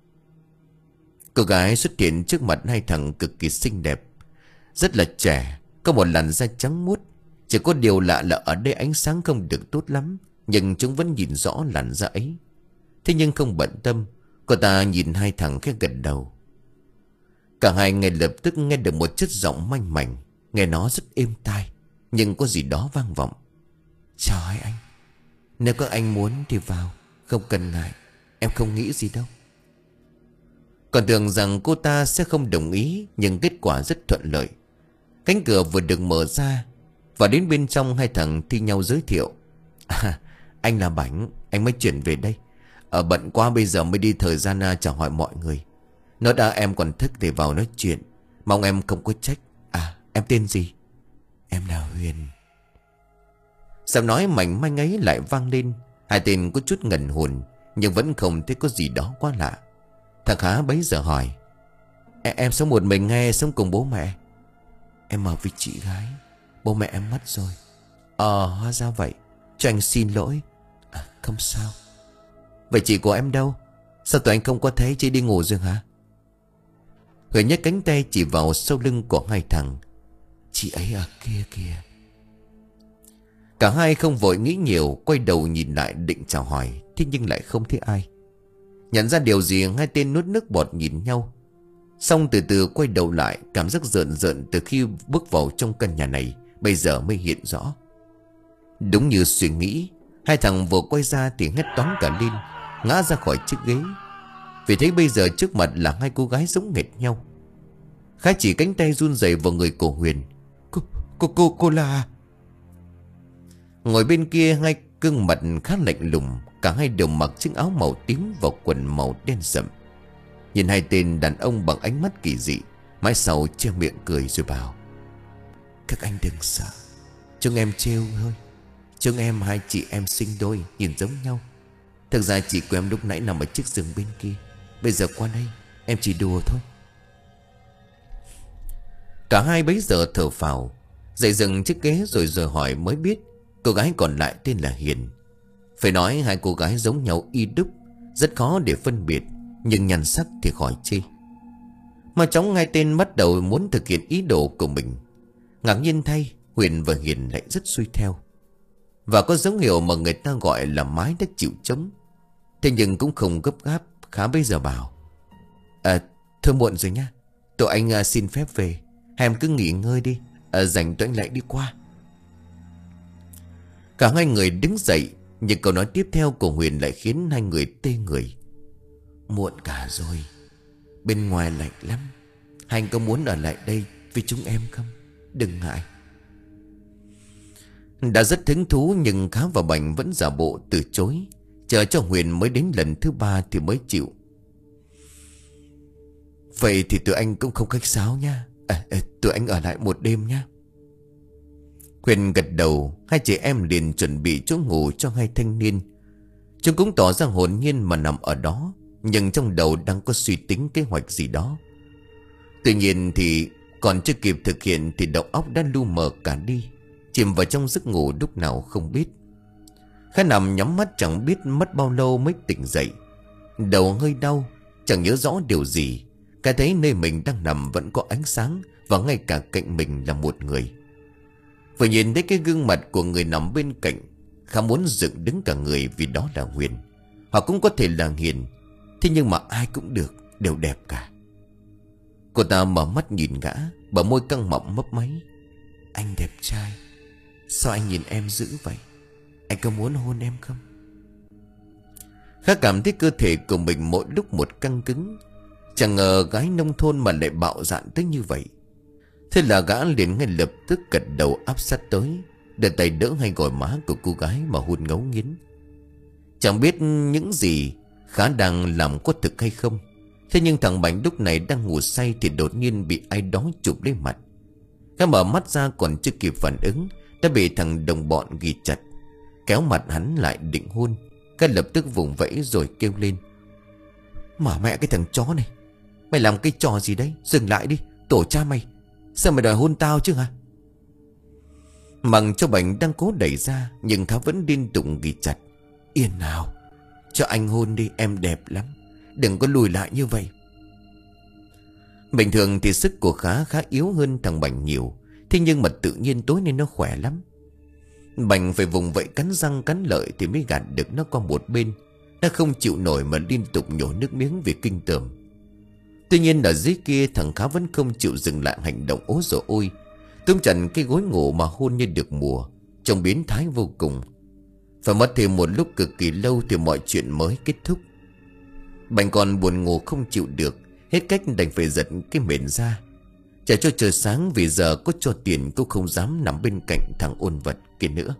Cô gái xuất hiện trước mặt hai thằng cực kỳ xinh đẹp, rất là trẻ, có một làn da trắng muốt, Chỉ có điều lạ là ở đây ánh sáng không được tốt lắm, nhưng chúng vẫn nhìn rõ làn da ấy. Thế nhưng không bận tâm, cô ta nhìn hai thằng khẽ gật đầu. Cả hai ngay lập tức nghe được một chất giọng manh mảnh. Nghe nó rất êm tai, nhưng có gì đó vang vọng. Chào hai anh. Nếu các anh muốn thì vào, không cần ngại. Em không nghĩ gì đâu. Còn tưởng rằng cô ta sẽ không đồng ý, nhưng kết quả rất thuận lợi. Cánh cửa vừa được mở ra, và đến bên trong hai thằng thi nhau giới thiệu. À, anh là Bảnh, anh mới chuyển về đây. Ở bận quá bây giờ mới đi thời gian chào hỏi mọi người. Nó đã em còn thức để vào nói chuyện. Mong em không có trách. À, em tên gì? Em là Huyền. Giọng nói mảnh manh ấy lại vang lên. Hai tên có chút ngần hồn, nhưng vẫn không thấy có gì đó quá lạ. Thằng Khá bấy giờ hỏi. E em sống một mình hay sống cùng bố mẹ? Em ở với chị gái. Bố mẹ em mất rồi. Ờ hóa ra vậy. Cho anh xin lỗi. À, không sao. Vậy chị của em đâu? Sao tụi anh không có thấy chị đi ngủ rồi hả? Huyền nhấc cánh tay chỉ vào sau lưng của hai thằng. Chị ấy ở kia kìa. Cả hai không vội nghĩ nhiều, quay đầu nhìn lại định chào hỏi, thế nhưng lại không thấy ai. Nhận ra điều gì, hai tên nuốt nước bọt nhìn nhau. Xong từ từ quay đầu lại. Cảm giác rợn rợn từ khi bước vào trong căn nhà này bây giờ mới hiện rõ. Đúng như suy nghĩ, hai thằng vừa quay ra thì hét toáng cả lên, ngã ra khỏi chiếc ghế. Vì thấy bây giờ trước mặt là hai cô gái giống nghệt nhau. Khá chỉ cánh tay run rẩy vào người của Huyền. Cô, cô, cô, cô là... Ngồi bên kia hai gương mặt khá lạnh lùng. Cả hai đều mặc chiếc áo màu tím và quần màu đen sậm. Nhìn hai tên đàn ông bằng ánh mắt kỳ dị, mãi sau che miệng cười rồi bảo. Các anh đừng sợ, chúng em trêu thôi. Chúng em hai chị em sinh đôi, nhìn giống nhau. Thực ra chị của em lúc nãy nằm ở chiếc giường bên kia. Bây giờ qua đây em chỉ đùa thôi. Cả hai bấy giờ thở phào, dậy dừng chiếc ghế rồi rồi hỏi mới biết cô gái còn lại tên là Hiền. Phải nói hai cô gái giống nhau y đúc, rất khó để phân biệt, nhưng nhan sắc thì khỏi chê. Mà chóng hai tên bắt đầu muốn thực hiện ý đồ của mình. Ngạc nhiên thay, Huyền và Hiền lại rất xuôi theo. Và có dấu hiệu mà người ta gọi là mái đã chịu chống. Thế nhưng cũng không gấp gáp. Khá bây giờ bảo. À thôi muộn rồi nha. Tụi anh à, xin phép về. Hai em cứ nghỉ ngơi đi. À, rảnh tụi anh lại đi qua. Cả hai người đứng dậy. Nhưng câu nói tiếp theo của Huyền lại khiến hai người tê người. Muộn cả rồi. Bên ngoài lạnh lắm. Hai anh có muốn ở lại đây với chúng em không? Đừng ngại. Đã rất hứng thú nhưng Khá và Bảnh vẫn giả bộ từ chối. Chờ cho Huyền mới đến lần thứ ba thì mới chịu. Vậy thì tụi anh cũng không khách sáo nha. À, à, tụi anh ở lại một đêm nha. Huyền gật đầu. Hai chị em liền chuẩn bị chỗ ngủ cho hai thanh niên. Chúng cũng tỏ ra hồn nhiên mà nằm ở đó, nhưng trong đầu đang có suy tính kế hoạch gì đó. Tuy nhiên thì còn chưa kịp thực hiện thì đầu óc đã lu mờ cả đi, chìm vào trong giấc ngủ lúc nào không biết. Khá nằm nhắm mắt chẳng biết mất bao lâu mới tỉnh dậy. Đầu hơi đau, chẳng nhớ rõ điều gì. Cả thấy nơi mình đang nằm vẫn có ánh sáng, và ngay cả cạnh mình là một người. Vừa nhìn thấy cái gương mặt của người nằm bên cạnh, Khá muốn dựng đứng cả người vì đó là Huyền. Hoặc cũng có thể là Hiền. Thế nhưng mà ai cũng được, đều đẹp cả. Cô ta mở mắt nhìn gã, bờ môi căng mọng mấp máy. Anh đẹp trai. Sao anh nhìn em dữ vậy? Anh có muốn hôn em không? Khá cảm thấy cơ thể của mình mỗi lúc một căng cứng. Chẳng ngờ gái nông thôn mà lại bạo dạn tới như vậy. Thế là gã liền ngay lập tức gật đầu áp sát tới, đưa tay đỡ hai gò má của cô gái mà hôn ngấu nghiến. Chẳng biết những gì Khá đang làm có thực hay không. Thế nhưng thằng Bảnh lúc này đang ngủ say thì đột nhiên bị ai đó chụp lấy mặt. Khá mở mắt ra còn chưa kịp phản ứng đã bị thằng đồng bọn ghi chặt, kéo mặt hắn lại định hôn. Khá lập tức vùng vẫy rồi kêu lên. Mở mẹ cái thằng chó này, mày làm cái trò gì đấy? Dừng lại đi, tổ cha mày. Sao mày đòi hôn tao chứ hả? Mặc cho Bảnh đang cố đẩy ra, nhưng Khá vẫn liên tục ghi chặt. Yên nào, cho anh hôn đi, em đẹp lắm. Đừng có lùi lại như vậy. Bình thường thì sức của Khá khá yếu hơn thằng Bảnh nhiều. Thế nhưng mà tự nhiên tối nay nó khỏe lắm. Bành phải vùng vẫy cắn răng cắn lợi thì mới gạt được nó qua một bên. Nó không chịu nổi mà liên tục nhổ nước miếng vì kinh tởm. Tuy nhiên ở dưới kia thằng Khá vẫn không chịu dừng lại hành động ố dỗ ôi, túm chặt cái gối ngủ mà hôn như được mùa, trông biến thái vô cùng. Phải mất thêm một lúc cực kỳ lâu thì mọi chuyện mới kết thúc. Bành còn buồn ngủ không chịu được, hết cách đành phải giật cái mền ra. Chờ cho trời sáng vì giờ có cho tiền cũng không dám nằm bên cạnh thằng ôn vật kia nữa.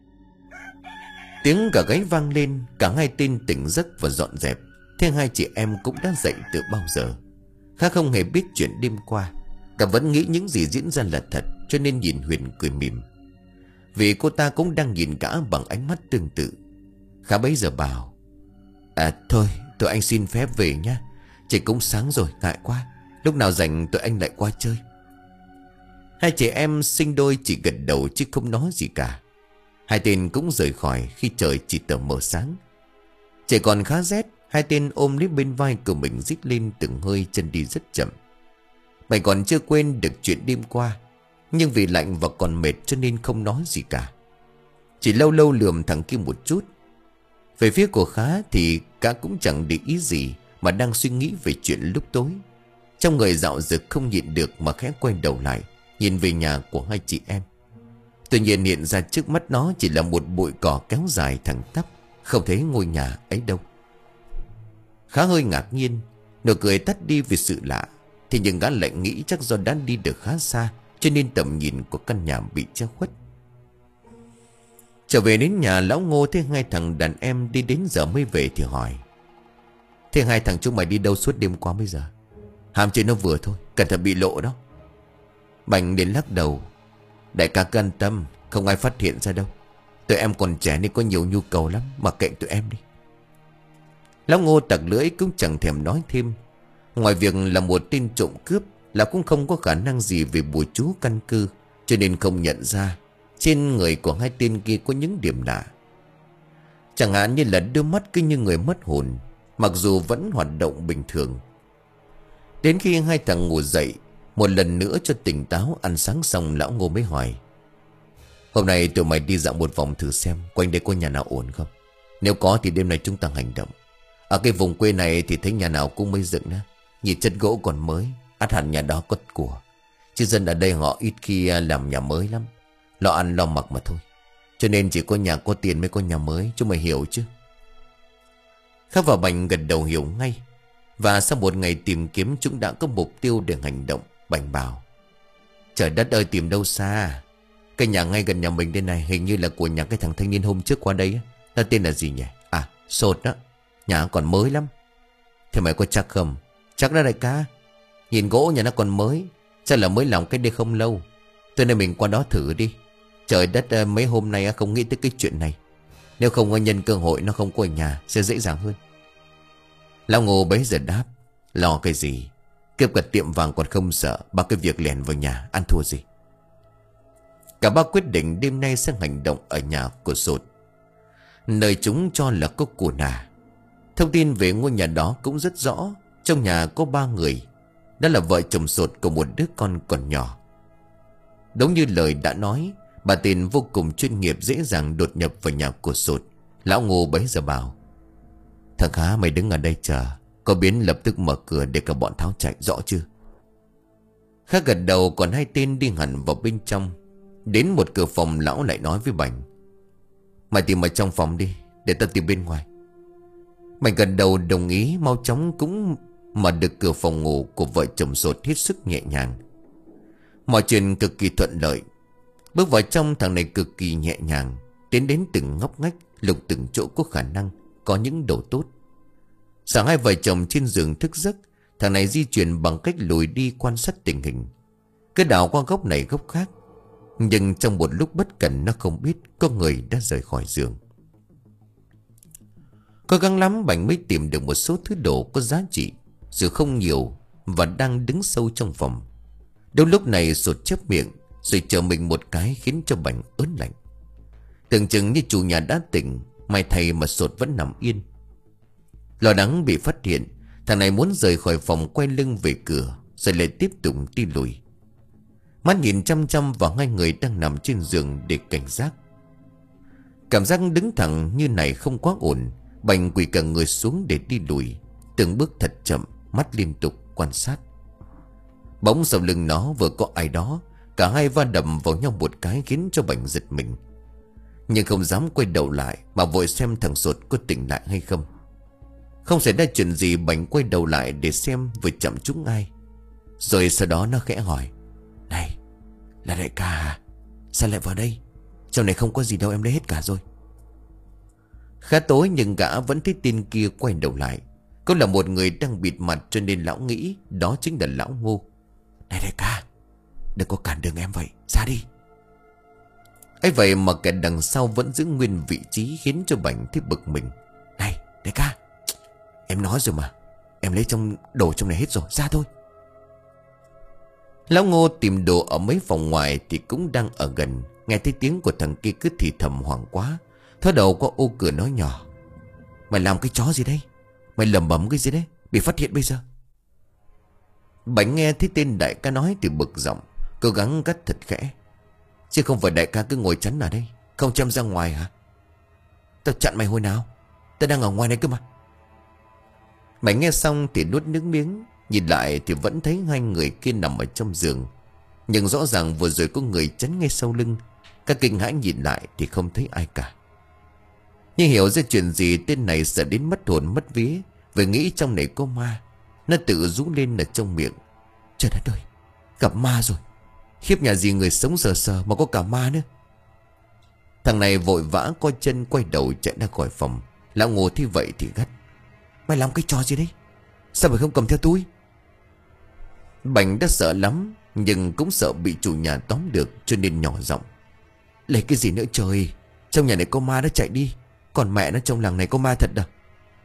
Tiếng gà gáy vang lên, cả hai tên tỉnh giấc và dọn dẹp. Thế hai chị em cũng đã dậy từ bao giờ. Khá không hề biết chuyện đêm qua, cả vẫn nghĩ những gì diễn ra là thật, cho nên nhìn Huyền cười mỉm. Vì cô ta cũng đang nhìn cả bằng ánh mắt tương tự. Khá bấy giờ bảo: À thôi, tụi anh xin phép về nhá. Trời cũng sáng rồi, ngại quá. Lúc nào rảnh tụi anh lại qua chơi. Hai chị em sinh đôi chỉ gật đầu chứ không nói gì cả. Hai tên cũng rời khỏi khi trời chỉ tờ mờ sáng. Trời còn khá rét. Hai tên ôm lấy bên vai của mình rít lên từng hơi, chân đi rất chậm. Mày còn chưa quên được chuyện đêm qua, nhưng vì lạnh và còn mệt cho nên không nói gì cả. Chỉ lâu lâu lườm thằng kia một chút. Về phía của Khá thì cả cũng chẳng để ý gì, mà đang suy nghĩ về chuyện lúc tối. Trong người dạo dực không nhịn được mà khẽ quay đầu lại, nhìn về nhà của hai chị em. Tuy nhiên hiện ra trước mắt nó chỉ là một bụi cỏ kéo dài thẳng tắp, không thấy ngôi nhà ấy đâu. Khá hơi ngạc nhiên, nụ cười tắt đi vì sự lạ. Thì nhưng gã lại nghĩ chắc do đã đi được khá xa, cho nên tầm nhìn của căn nhà bị che khuất. Trở về đến nhà, lão Ngô thấy hai thằng đàn em đi đến giờ mới về thì hỏi: Thế hai thằng chúng mày đi đâu suốt đêm qua bây giờ? Hàm chơi nó vừa thôi, cẩn thận bị lộ đó. Bành đến lắc đầu: Đại ca cứ an tâm, không ai phát hiện ra đâu. Tụi em còn trẻ nên có nhiều nhu cầu lắm, mặc kệ tụi em đi. Lão Ngô tặc lưỡi cũng chẳng thèm nói thêm. Ngoài việc là một tên trộm cướp, lão cũng không có khả năng gì về bùa chú căn cơ, cho nên không nhận ra trên người của hai tên kia có những điểm lạ. Chẳng hạn như là đôi mắt cứ như người mất hồn, mặc dù vẫn hoạt động bình thường. Đến khi hai thằng ngủ dậy một lần nữa cho tỉnh táo, ăn sáng xong, lão Ngô mới hỏi: Hôm nay tụi mày đi dạo một vòng thử xem quanh đây có nhà nào ổn không? Nếu có thì đêm nay chúng ta hành động. Ở cái vùng quê này thì thấy nhà nào cũng mới dựng đó, nhìn chất gỗ còn mới, ắt hẳn nhà đó có của. Chứ dân ở đây họ ít khi làm nhà mới lắm, lo ăn lo mặc mà thôi. Cho nên chỉ có nhà có tiền mới có nhà mới, chúng mày hiểu chứ? Khá và Bành gật đầu hiểu ngay. Và sau một ngày tìm kiếm, chúng đã có mục tiêu để hành động. Bành bảo: Trời đất ơi, tìm đâu xa. Cái nhà ngay gần nhà mình đây này, hình như là của nhà cái thằng thanh niên hôm trước qua đây. Nó tên là gì nhỉ? À, Sột đó. Nhà còn mới lắm. Thế mày có chắc không? Chắc đó đại ca. Nhìn gỗ nhà nó còn mới, chắc là mới làm cái đây không lâu. Cho nên mình qua đó thử đi. Trời đất, mấy hôm nay không nghĩ tới cái chuyện này. Nếu không có nhân cơ hội nó không có ở nhà sẽ dễ dàng hơn. Lão Ngô bấy giờ đáp: Lo cái gì? Kiếp cả tiệm vàng còn không sợ bằng cái việc lẻn vào nhà ăn thua gì. Cả ba quyết định đêm nay sẽ hành động ở nhà của Sột, nơi chúng cho là có của nà. Thông tin về ngôi nhà đó cũng rất rõ. Trong nhà có ba người, đó là vợ chồng Sột cùng một đứa con còn nhỏ. Đúng như lời đã nói, bà Tiền vô cùng chuyên nghiệp, dễ dàng đột nhập vào nhà của Sột. Lão Ngô bấy giờ bảo: Thằng Khá, mày đứng ở đây chờ, có biến lập tức mở cửa để cả bọn tháo chạy, rõ chưa? Khá gật đầu, còn hai tên đi hẳn vào bên trong. Đến một cửa phòng, lão lại nói với Bành: Mày tìm ở trong phòng đi, để tao tìm bên ngoài. Bành gật đầu đồng ý, mau chóng cũng mở được cửa phòng ngủ của vợ chồng Sột hết sức nhẹ nhàng. Mọi chuyện cực kỳ thuận lợi. Bước vào trong, thằng này cực kỳ nhẹ nhàng, tiến đến từng ngóc ngách, lục từng chỗ có khả năng có những đồ tốt. Sáng hai vợ chồng trên giường thức giấc, thằng này di chuyển bằng cách lùi đi quan sát tình hình, cứ đảo qua góc này góc khác. Nhưng trong một lúc bất cẩn, nó không biết có người đã rời khỏi giường. Cố gắng lắm Bành mới tìm được một số thứ đồ có giá trị, dù không nhiều, và đang đứng sâu trong phòng. Đâu lúc này Sột chép miệng rồi chờ mình một cái, khiến cho Bành ớn lạnh. Tưởng chừng như chủ nhà đã tỉnh, may thầy mà Sột vẫn nằm yên. Lo lắng bị phát hiện, thằng này muốn rời khỏi phòng, quay lưng về cửa, rồi lại tiếp tục đi lùi. Mắt nhìn chăm chăm vào hai người đang nằm trên giường để cảnh giác. Cảm giác đứng thẳng như này không quá ổn. Bành quỳ cả người xuống để đi lùi, từng bước thật chậm, mắt liên tục quan sát. Bỗng sau lưng nó vừa có ai đó. Cả hai va đập vào nhau một cái khiến cho Bành giật mình, nhưng không dám quay đầu lại mà vội xem thằng Sột có tỉnh lại hay không. Không xảy ra chuyện gì, Bành quay đầu lại để xem vừa chạm trúng ai. Rồi sau đó nó khẽ hỏi: "Này, là đại ca à? Sao lại vào đây? Trong này không có gì đâu, em lấy hết cả rồi." Khá tối nhưng gã vẫn thấy tên kia quay đầu lại. Có là một người đang bịt mặt, cho nên lão nghĩ đó chính là lão Ngô. "Này đại ca, đừng có cản đường em vậy, ra đi." ấy vậy mà kẻ đằng sau vẫn giữ nguyên vị trí, khiến cho Bành thấy bực mình. "Này đại ca, em nói rồi mà, em lấy trong đồ trong này hết rồi, ra thôi." Lão Ngô tìm đồ ở mấy phòng ngoài thì cũng đang ở gần. Nghe thấy tiếng của thằng kia cứ thì thầm hoảng quá, thớ đầu qua ô cửa nói nhỏ: "Mày làm cái chó gì đấy? Mày lầm bầm cái gì đấy? Bị phát hiện bây giờ." Bành nghe thấy tên đại ca nói thì bực giọng, cố gắng cắt thật khẽ: "Chứ không phải đại ca cứ ngồi chắn ở đây, không chăm ra ngoài hả? Tao chặn mày hồi nào? Tao đang ở ngoài này cơ mà." Bành nghe xong thì nuốt nước miếng. Nhìn lại thì vẫn thấy hai người kia nằm ở trong giường, nhưng rõ ràng vừa rồi có người chắn ngay sau lưng. Các kinh hãi nhìn lại thì không thấy ai cả. Nhưng hiểu ra chuyện gì, tên này sợ đến mất hồn mất vía, vì nghĩ trong này có ma. Nó tự rú lên ở trong miệng: "Trời đất ơi, gặp ma rồi. Khiếp, nhà gì người sống sờ sờ mà có cả ma nữa." Thằng này vội vã co chân quay đầu chạy ra khỏi phòng. Lão Ngô thấy vậy thì gắt: "Mày làm cái trò gì đấy? Sao mày không cầm theo túi?" Bành đã sợ lắm, nhưng cũng sợ bị chủ nhà tóm được, cho nên nhỏ giọng: "Lấy cái gì nữa trời? Trong nhà này có ma, nó chạy đi. Còn mẹ nó, trong làng này có ma thật à?"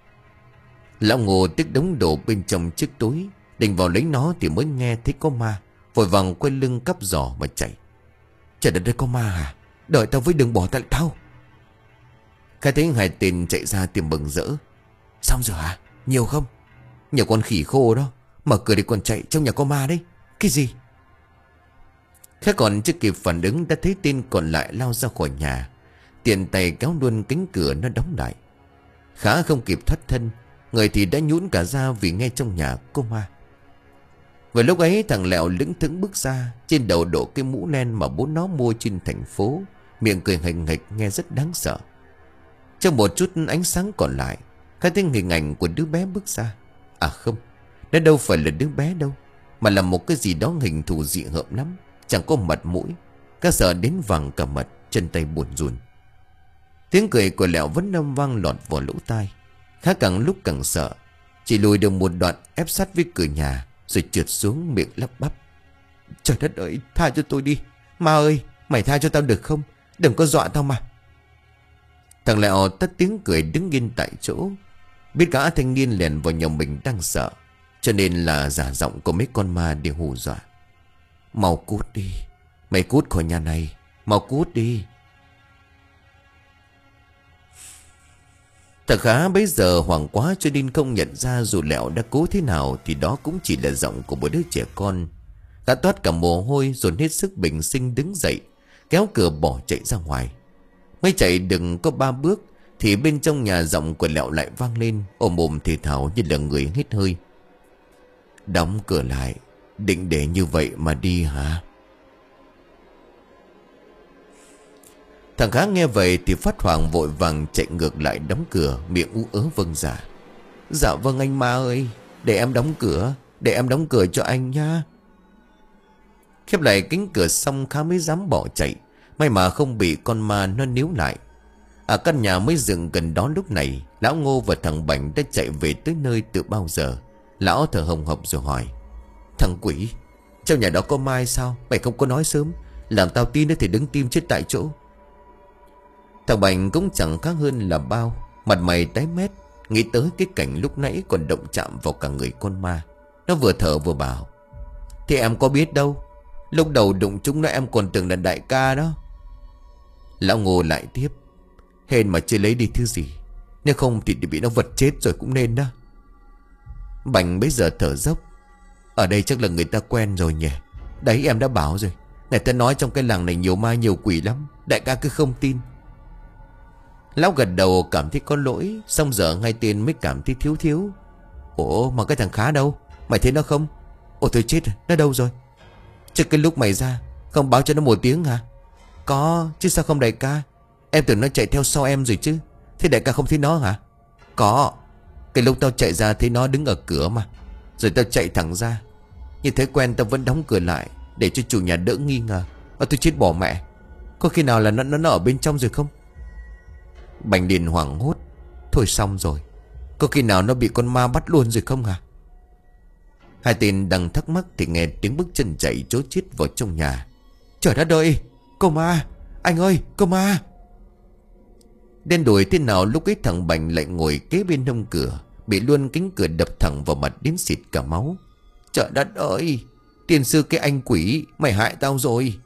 Lão Ngô tiếc đống đồ bên trong chiếc túi, định vào lấy nó thì mới nghe thấy có ma, vội vàng quay lưng cắp giỏ mà chạy. "Trời đất ơi, có ma à? Đợi tao với, đừng bỏ tại tao." Khai thấy hai tên chạy ra tìm mừng rỡ: "Xong rồi hả? Nhiều không?" "Nhiều con khỉ khô đó. Mở cửa để còn chạy, trong nhà có ma đấy." "Cái gì?" Khá còn chưa kịp phản ứng đã thấy tên còn lại lao ra khỏi nhà, tiện tay kéo luôn cánh cửa nó đóng lại. Khá không kịp thoát thân, người thì đã nhũn cả ra vì nghe trong nhà có ma. Vừa lúc ấy thằng Lẹo lững thững bước ra, trên đầu đội cái mũ len mà bố nó mua trên thành phố, miệng cười hình hịch nghe rất đáng sợ. Trong một chút ánh sáng còn lại, Khá thấy hình ảnh của đứa bé bước ra. À không, nó đâu phải là đứa bé đâu, mà là một cái gì đó hình thù dị hợm lắm, chẳng có mặt mũi. Khá sợ đến vàng cả mật, chân tay buồn rùn. Tiếng cười của Lẹo vẫn âm vang lọt vào lỗ tai. Khá càng lúc càng sợ, chỉ lùi được một đoạn ép sát với cửa nhà, rồi trượt xuống miệng lắp bắp: "Trời đất ơi, tha cho tôi đi. Ma ơi, mày tha cho tao được không? Đừng có dọa tao mà." Thằng Lẹo tắt tiếng cười đứng yên tại chỗ. Biết gã thanh niên lèn vào nhà mình đang sợ, cho nên là giả giọng của mấy con ma để hù dọa: "Mau cút đi. Mày cút khỏi nhà này. Mau cút đi." Thằng Khá bấy giờ hoảng quá cho nên không nhận ra dù Lẹo đã cố thế nào thì đó cũng chỉ là giọng của một đứa trẻ con. Gã toát cả mồ hôi dồn hết sức bình sinh đứng dậy, kéo cửa bỏ chạy ra ngoài. Mới chạy đừng có ba bước thì bên trong nhà giọng của Lẹo lại vang lên, ồm ồm thì thào như là người hít hơi: "Đóng cửa lại, định để như vậy mà đi hả?" Thằng Khá nghe vậy thì phát hoảng vội vàng chạy ngược lại đóng cửa, miệng ú ớ vâng dạ: "Dạ vâng anh Ma ơi, để em đóng cửa, để em đóng cửa cho anh nha." Khép lại cánh cửa xong Khá mới dám bỏ chạy. May mà không bị con ma nó níu lại. Ở căn nhà mới dựng gần đó lúc này, lão Ngô và thằng Bành đã chạy về tới nơi từ bao giờ. Lão thở hồng hộc rồi hỏi: "Thằng quỷ, trong nhà đó có ma hay sao? Mày không có nói sớm, làm tao tin thì đứng tim chết tại chỗ." Thằng Bành cũng chẳng khác hơn là bao, mặt mày tái mét, nghĩ tới cái cảnh lúc nãy còn động chạm vào cả người con ma. Nó vừa thở vừa bảo: "Thì em có biết đâu, lúc đầu đụng chúng nó em còn tưởng là đại ca đó." Lão Ngô lại tiếp: "Hên mà chưa lấy đi thứ gì, nếu không thì bị nó vật chết rồi cũng nên đó." Bành bấy giờ thở dốc: "Ở đây chắc là người ta quen rồi nhỉ. Đấy, em đã bảo rồi, người ta nói trong cái làng này nhiều ma nhiều quỷ lắm, đại ca cứ không tin." Lão gật đầu cảm thấy có lỗi. Xong giờ hai tên mới cảm thấy thiếu thiếu. Ủa mà cái thằng Khá đâu? Mày thấy nó không? Ồ thôi chết rồi, nó đâu rồi? Trước cái lúc mày ra không báo cho nó một tiếng hả? Có chứ sao không đại ca? Em tưởng nó chạy theo sau em rồi chứ. Thế đại ca không thấy nó hả? Có. Cái lúc tao chạy ra thấy nó đứng ở cửa mà. Rồi tao chạy thẳng ra. Như thế quen tao vẫn đóng cửa lại để cho chủ nhà đỡ nghi ngờ. Ơ tôi chết bỏ mẹ. Có khi nào là nó, nó, nó ở bên trong rồi không? Bành Điền hoảng hốt. Thôi xong rồi. Có khi nào nó bị con ma bắt luôn rồi không hả? Hai tên đang thắc mắc thì nghe tiếng bước chân chạy trối chết vào trong nhà. Trời đất ơi, cô ma. Anh ơi, cô ma. Đen đủi thế nào lúc ấy thằng Bành lại ngồi kế bên hông cửa, bị luôn cánh cửa đập thẳng vào mặt đến xịt cả máu. Trời đất ơi, tiền sư cái anh quỷ, mày hại tao rồi.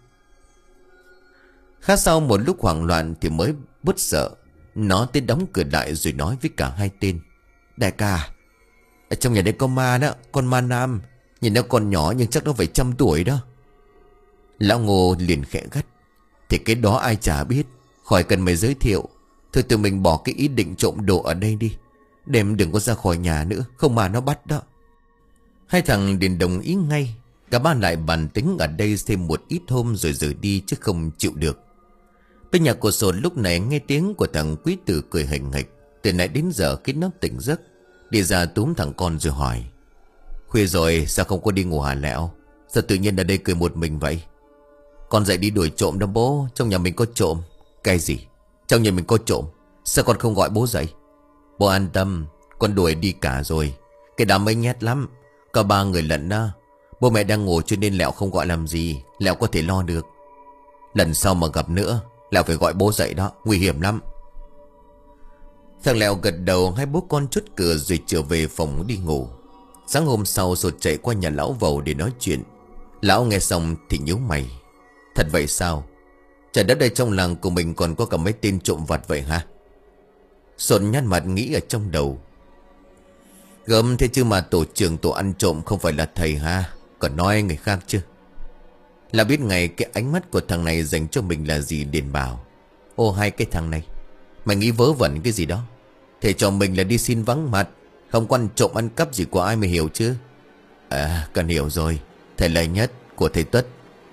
Khá sau một lúc hoảng loạn thì mới bớt sợ. Nó tới đóng cửa lại rồi nói với cả hai tên. Đại ca, ở trong nhà đây có ma đó, con ma nam. Nhìn nó còn nhỏ nhưng chắc nó phải trăm tuổi đó. Lão Ngô liền khẽ gắt. Thì cái đó ai chả biết, khỏi cần mày giới thiệu. Thôi tụi mình bỏ cái ý định trộm đồ ở đây đi. Đêm đừng có ra khỏi nhà nữa, không mà nó bắt đó. Hai thằng liền đồng ý ngay. Cả ba lại bàn tính ở đây thêm một ít hôm rồi rời đi chứ không chịu được. Bên nhà của Sột lúc này nghe tiếng của thằng quý tử cười hình hịch. Từ nãy đến giờ khi nó tỉnh giấc, đi ra túm thằng con rồi hỏi. Khuya rồi sao không có đi ngủ hả Lẹo? Sao tự nhiên ở đây cười một mình vậy? Con dậy đi đuổi trộm đó bố. Trong nhà mình có trộm. Cái gì? Trong nhà mình có trộm? Sao con không gọi bố dậy? Bố an tâm, con đuổi đi cả rồi. Cái đám ấy nhét lắm, có ba người lận đó. Bố mẹ đang ngủ cho nên Lẹo không gọi làm gì. Lẹo có thể lo được. Lần sau mà gặp nữa Lẹo phải gọi bố dậy đó, nguy hiểm lắm. Thằng Lẹo gật đầu. Hai bố con chốt cửa rồi trở về phòng đi ngủ. Sáng hôm sau Sột chạy qua nhà lão Vầu để nói chuyện. Lão nghe xong thì nhíu mày. Thật vậy sao? Trời đất, đây trong làng của mình còn có cả mấy tên trộm vặt vậy hả? Sột nhăn mặt nghĩ ở trong đầu. Gớm thế chứ mà tổ trưởng tổ ăn trộm không phải là thầy ha? Còn nói người khác chứ. Là biết ngay cái ánh mắt của thằng này dành cho mình là gì liền bảo. Ô hai cái thằng này, mày nghĩ vớ vẩn cái gì đó? Thầy cho mình là đi xin vắng mặt, không quan trộm ăn cắp gì của ai mày hiểu chứ? À cần hiểu rồi. Thầy là nhất của thầy Tuất.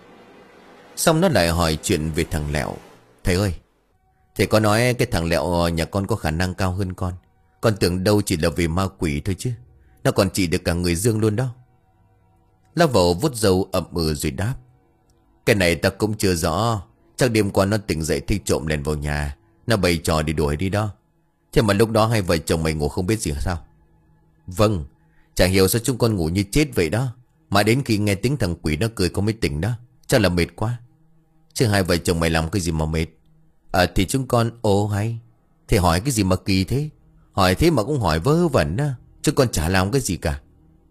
Xong nó lại hỏi chuyện về thằng Lẹo. Thầy ơi, thầy có nói cái thằng Lẹo nhà con có khả năng cao hơn con. Con tưởng đâu chỉ là vì ma quỷ thôi chứ. Nó còn chỉ được cả người dương luôn đó. Lão Vẩu vuốt râu ậm ừ rồi đáp. Cái này ta cũng chưa rõ. Chắc đêm qua nó tỉnh dậy thích trộm lèn vào nhà. Nó bày trò đi đuổi đi đó. Thế mà lúc đó hai vợ chồng mày ngủ không biết gì sao? Vâng, chẳng hiểu sao chúng con ngủ như chết vậy đó. Mà đến khi nghe tiếng thằng quỷ nó cười con mới tỉnh đó. Chắc là mệt quá. Chứ hai vợ chồng mày làm cái gì mà mệt? À thì chúng con ồ hay. Thì hỏi cái gì mà kỳ thế? Hỏi thế mà cũng hỏi vớ vẩn á. Chúng con chả làm cái gì cả.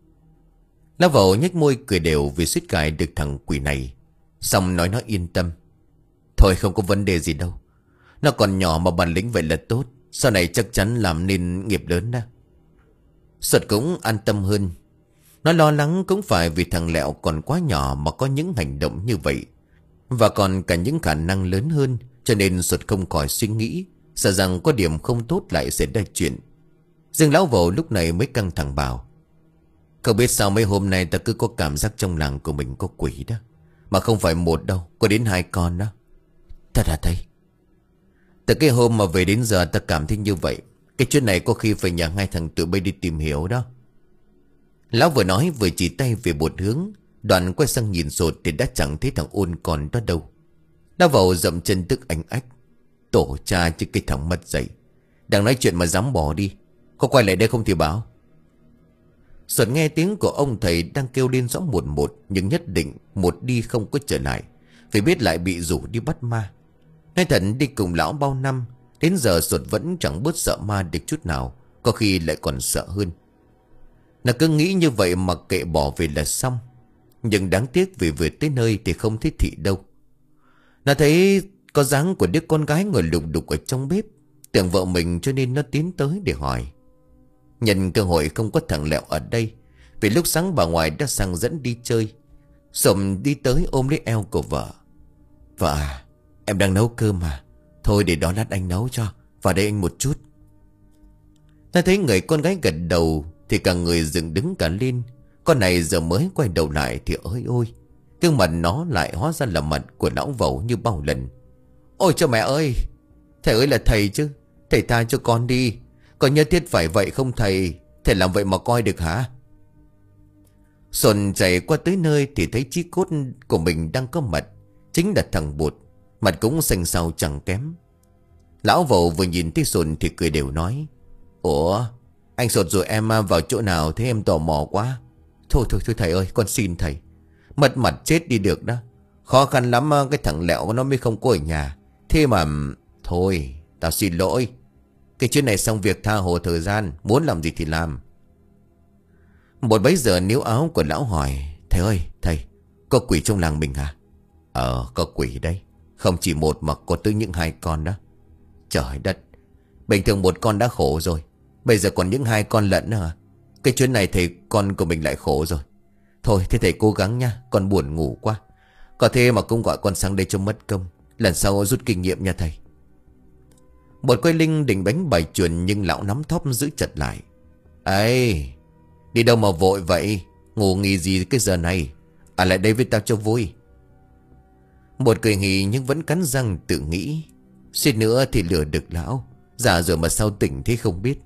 Lão Vẩu nhếch môi cười đều vì suýt cài được thằng quỷ này. Xong nói nó yên tâm. Thôi không có vấn đề gì đâu. Nó còn nhỏ mà bản lĩnh vậy là tốt. Sau này chắc chắn làm nên nghiệp lớn đó. Sột cũng an tâm hơn. Nó lo lắng cũng phải vì thằng Lẹo còn quá nhỏ mà có những hành động như vậy. Và còn cả những khả năng lớn hơn. Cho nên Sột không khỏi suy nghĩ, sợ rằng có điểm không tốt lại sẽ ra chuyện. Dương lão Vẩu lúc này mới căng thẳng bảo. Không biết sao mấy hôm nay ta cứ có cảm giác trong làng của mình có quỷ đó. Mà không phải một đâu, có đến hai con đó. Thật hả thầy? Từ cái hôm mà về đến giờ ta cảm thấy như vậy. Cái chuyện này có khi phải nhờ hai thằng tụi bay đi tìm hiểu đó. Lão vừa nói vừa chỉ tay về một hướng. Đoạn quay sang nhìn Sột thì đã chẳng thấy thằng Ôn còn đó đâu. Lão Vẩu dậm chân tức anh ách. Tổ cha chứ cái thằng mất dạy. Đang nói chuyện mà dám bỏ đi. Có quay lại đây không thì báo. Sột nghe tiếng của ông thầy đang kêu lên rõ một một. Nhưng nhất định một đi không có trở lại. Vì biết lại bị rủ đi bắt ma. Nói thật đi cùng lão bao năm, đến giờ Sột vẫn chẳng bớt sợ ma được chút nào. Có khi lại còn sợ hơn. Nó cứ nghĩ như vậy mà kệ bỏ về là xong. Nhưng đáng tiếc vì vừa tới nơi thì không thấy Thị đâu. Nó thấy có dáng của đứa con gái ngồi lục đục ở trong bếp. Tưởng vợ mình cho nên nó tiến tới để hỏi. Nhân cơ hội không có thằng Lẹo ở đây, vì lúc sáng bà ngoại đã sang dẫn đi chơi. Sồm đi tới ôm lấy eo của vợ. Vợ à, em đang nấu cơm mà. Thôi để đó lát anh nấu cho. Vào đây anh một chút. Ta thấy người con gái gật đầu thì cả người dựng đứng cả lên. Con này giờ mới quay đầu lại thì ơi ôi, gương mặt nó lại hóa ra là mặt của lão Vẩu như bao lần. Ôi trời mẹ ơi, thầy ơi là thầy chứ, thầy tha cho con đi. Con nhất thiết phải vậy không thầy? Thầy làm vậy mà coi được hả? Xuân chạy qua tới nơi thì thấy chí cốt của mình đang có mặt. Chính là thằng Bụt. Mặt cũng xanh xao chẳng kém. Lão Vẩu vừa nhìn thấy Xuân thì cười đều nói: Ủa, anh Sột rồi em vào chỗ nào thế, em tò mò quá. Thôi thôi thôi thầy ơi, con xin thầy. Mất mặt chết đi được đó. Khó khăn lắm cái thằng Lẹo nó mới không có ở nhà. Thế mà... Thôi, tao xin lỗi. Cái chuyện này xong việc tha hồ thời gian, muốn làm gì thì làm. Một bấy giờ níu áo của lão hỏi: Thầy ơi, thầy, có quỷ trong làng mình hả? Ờ, có quỷ đấy. Không chỉ một mà có tới những hai con đó. Trời đất, bình thường một con đã khổ rồi, bây giờ còn những hai con lận nữa hả? Cái chuyện này thầy con của mình lại khổ rồi. Thôi thế thầy cố gắng nha, con buồn ngủ quá. Có thế mà cũng gọi con sang đây cho mất công. Lần sau rút kinh nghiệm nha thầy. Bột quay linh định bánh bài chuồn nhưng lão nắm thóp giữ chặt lại. Ấy, đi đâu mà vội vậy? Ngủ nghỉ gì cái giờ này? À lại đây với tao cho vui. Bột cười hì nhưng vẫn cắn răng tự nghĩ: suýt nữa thì lừa được lão. Già rồi mà sao tỉnh thế không biết.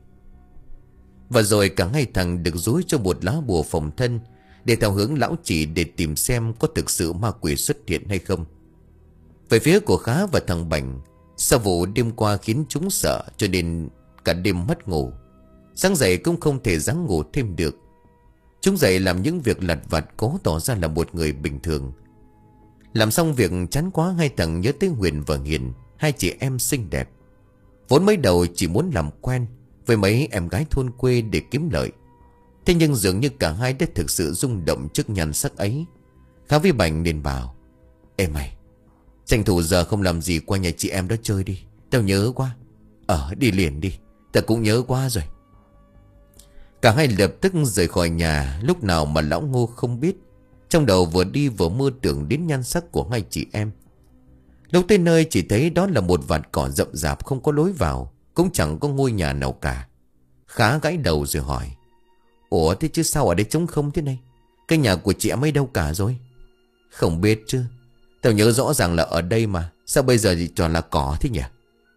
Và rồi cả hai thằng được dối cho một lá bùa phòng thân để theo hướng lão chỉ để tìm xem có thực sự ma quỷ xuất hiện hay không. Về phía của Khá và thằng Bảnh, sau vụ đêm qua khiến chúng sợ cho nên cả đêm mất ngủ. Sáng dậy cũng không thể dám ngủ thêm được. Chúng dậy làm những việc lặt vặt, cố tỏ ra là một người bình thường. Làm xong việc chán quá, hai thằng nhớ tới Huyền và Hiền, hai chị em xinh đẹp. Vốn mới đầu chỉ muốn làm quen với mấy em gái thôn quê để kiếm lợi. Thế nhưng dường như cả hai đã thực sự rung động trước nhan sắc ấy. Khá với Bảnh nên bảo: Ê mày, tranh thủ giờ không làm gì qua nhà chị em đó chơi đi. Tao nhớ quá. Ờ đi liền đi, tao cũng nhớ quá rồi. Cả hai lập tức rời khỏi nhà. Lúc nào mà lão Ngô không biết, trong đầu vừa đi vừa mơ tưởng đến nhan sắc của hai chị em. Lúc tới nơi chỉ thấy đó là một vạt cỏ rậm rạp không có lối vào, cũng chẳng có ngôi nhà nào cả. Khá gãi đầu rồi hỏi: Ủa thế chứ sao ở đây trống không thế này? Cái nhà của chị em ấy đâu cả rồi? Không biết chứ, tao nhớ rõ ràng là ở đây mà. Sao bây giờ chỉ toàn là cỏ thế nhỉ?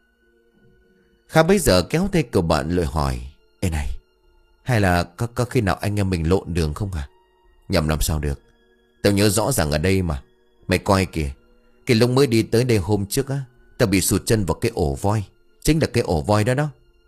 Khá bây giờ kéo tay cậu bạn lại hỏi: Ê này, hay là có, có khi nào anh em mình lộn đường không hả? Nhầm làm sao được, tao nhớ rõ ràng ở đây mà. Mày coi kìa, cái lúc mới đi tới đây hôm trước á, tao bị sụt chân vào cái ổ voi. Chính là cái ổ voi đó đó.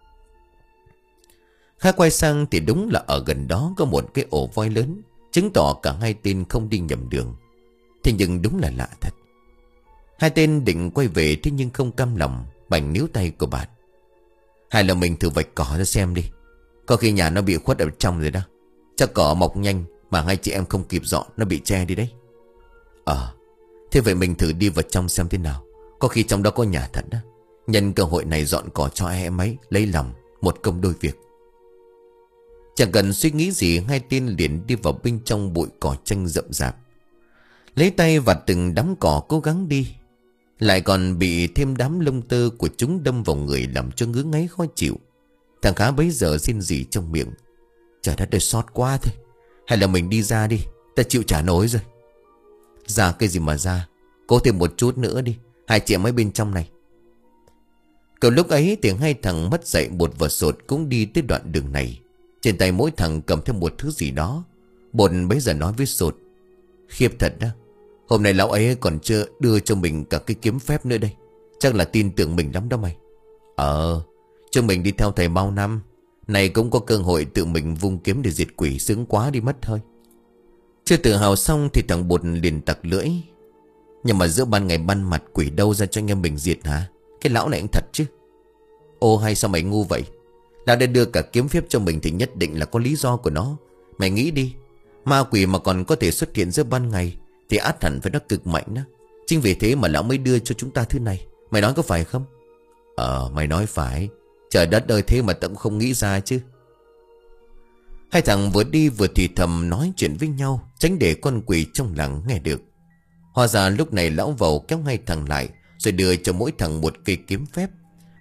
Khá quay sang thì đúng là ở gần đó có một cái ổ voi lớn, chứng tỏ cả hai tên không đi nhầm đường. Thế nhưng đúng là lạ thật. Hai tên định quay về thế nhưng không cam lòng. Bảnh níu tay của bạn: Hay là mình thử vạch cỏ ra xem đi. Có khi nhà nó bị khuất ở trong rồi đó. Chắc cỏ mọc nhanh mà hai chị em không kịp dọn, nó bị che đi đấy. Ờ, thế vậy mình thử đi vào trong xem thế nào. Có khi trong đó có nhà thật đó. Nhân cơ hội này dọn cỏ cho em ấy, lấy lòng, một công đôi việc. Chẳng cần suy nghĩ gì, hai tên liền đi vào bên trong bụi cỏ tranh rậm rạp. Lấy tay vặt từng đám cỏ cố gắng đi. Lại còn bị thêm đám lông tơ của chúng đâm vào người, làm cho ngứa ngáy khó chịu. Thằng Khá bấy giờ xin gì trong miệng: Trời đất ơi, xót quá thôi. Hay là mình đi ra đi, ta chịu trả nổi rồi. Ra cái gì mà ra, cố thêm một chút nữa đi. Hai chị em ấy bên trong này. Cậu lúc ấy thì hai thằng mất dậy Bột và Sột cũng đi tới đoạn đường này. Trên tay mỗi thằng cầm thêm một thứ gì đó. Bột bấy giờ nói với Sột: Khiếp thật đó, hôm nay lão ấy còn chưa đưa cho mình cả cái kiếm phép nữa đây. Chắc là tin tưởng mình lắm đó mày. Ờ, cho mình đi theo thầy bao năm, này cũng có cơ hội tự mình vung kiếm để diệt quỷ, sướng quá đi mất thôi. Chưa tự hào xong thì thằng Bột liền tặc lưỡi: Nhưng mà giữa ban ngày ban mặt quỷ đâu ra cho anh em mình diệt hả? Cái lão này cũng thật chứ. Ô hay sao mày ngu vậy? Lão đã đưa cả kiếm phép cho mình thì nhất định là có lý do của nó. Mày nghĩ đi, ma quỷ mà còn có thể xuất hiện giữa ban ngày thì át hẳn phải nó cực mạnh đó. Chính vì thế mà lão mới đưa cho chúng ta thứ này. Mày nói có phải không? Ờ, mày nói phải. Trời đất ơi, thế mà tao cũng không nghĩ ra chứ. Hai thằng vừa đi vừa thì thầm nói chuyện với nhau, tránh để con quỷ trong làng nghe được. Hóa ra lúc này lão Vẩu kéo hai thằng lại, rồi đưa cho mỗi thằng một cây kiếm phép.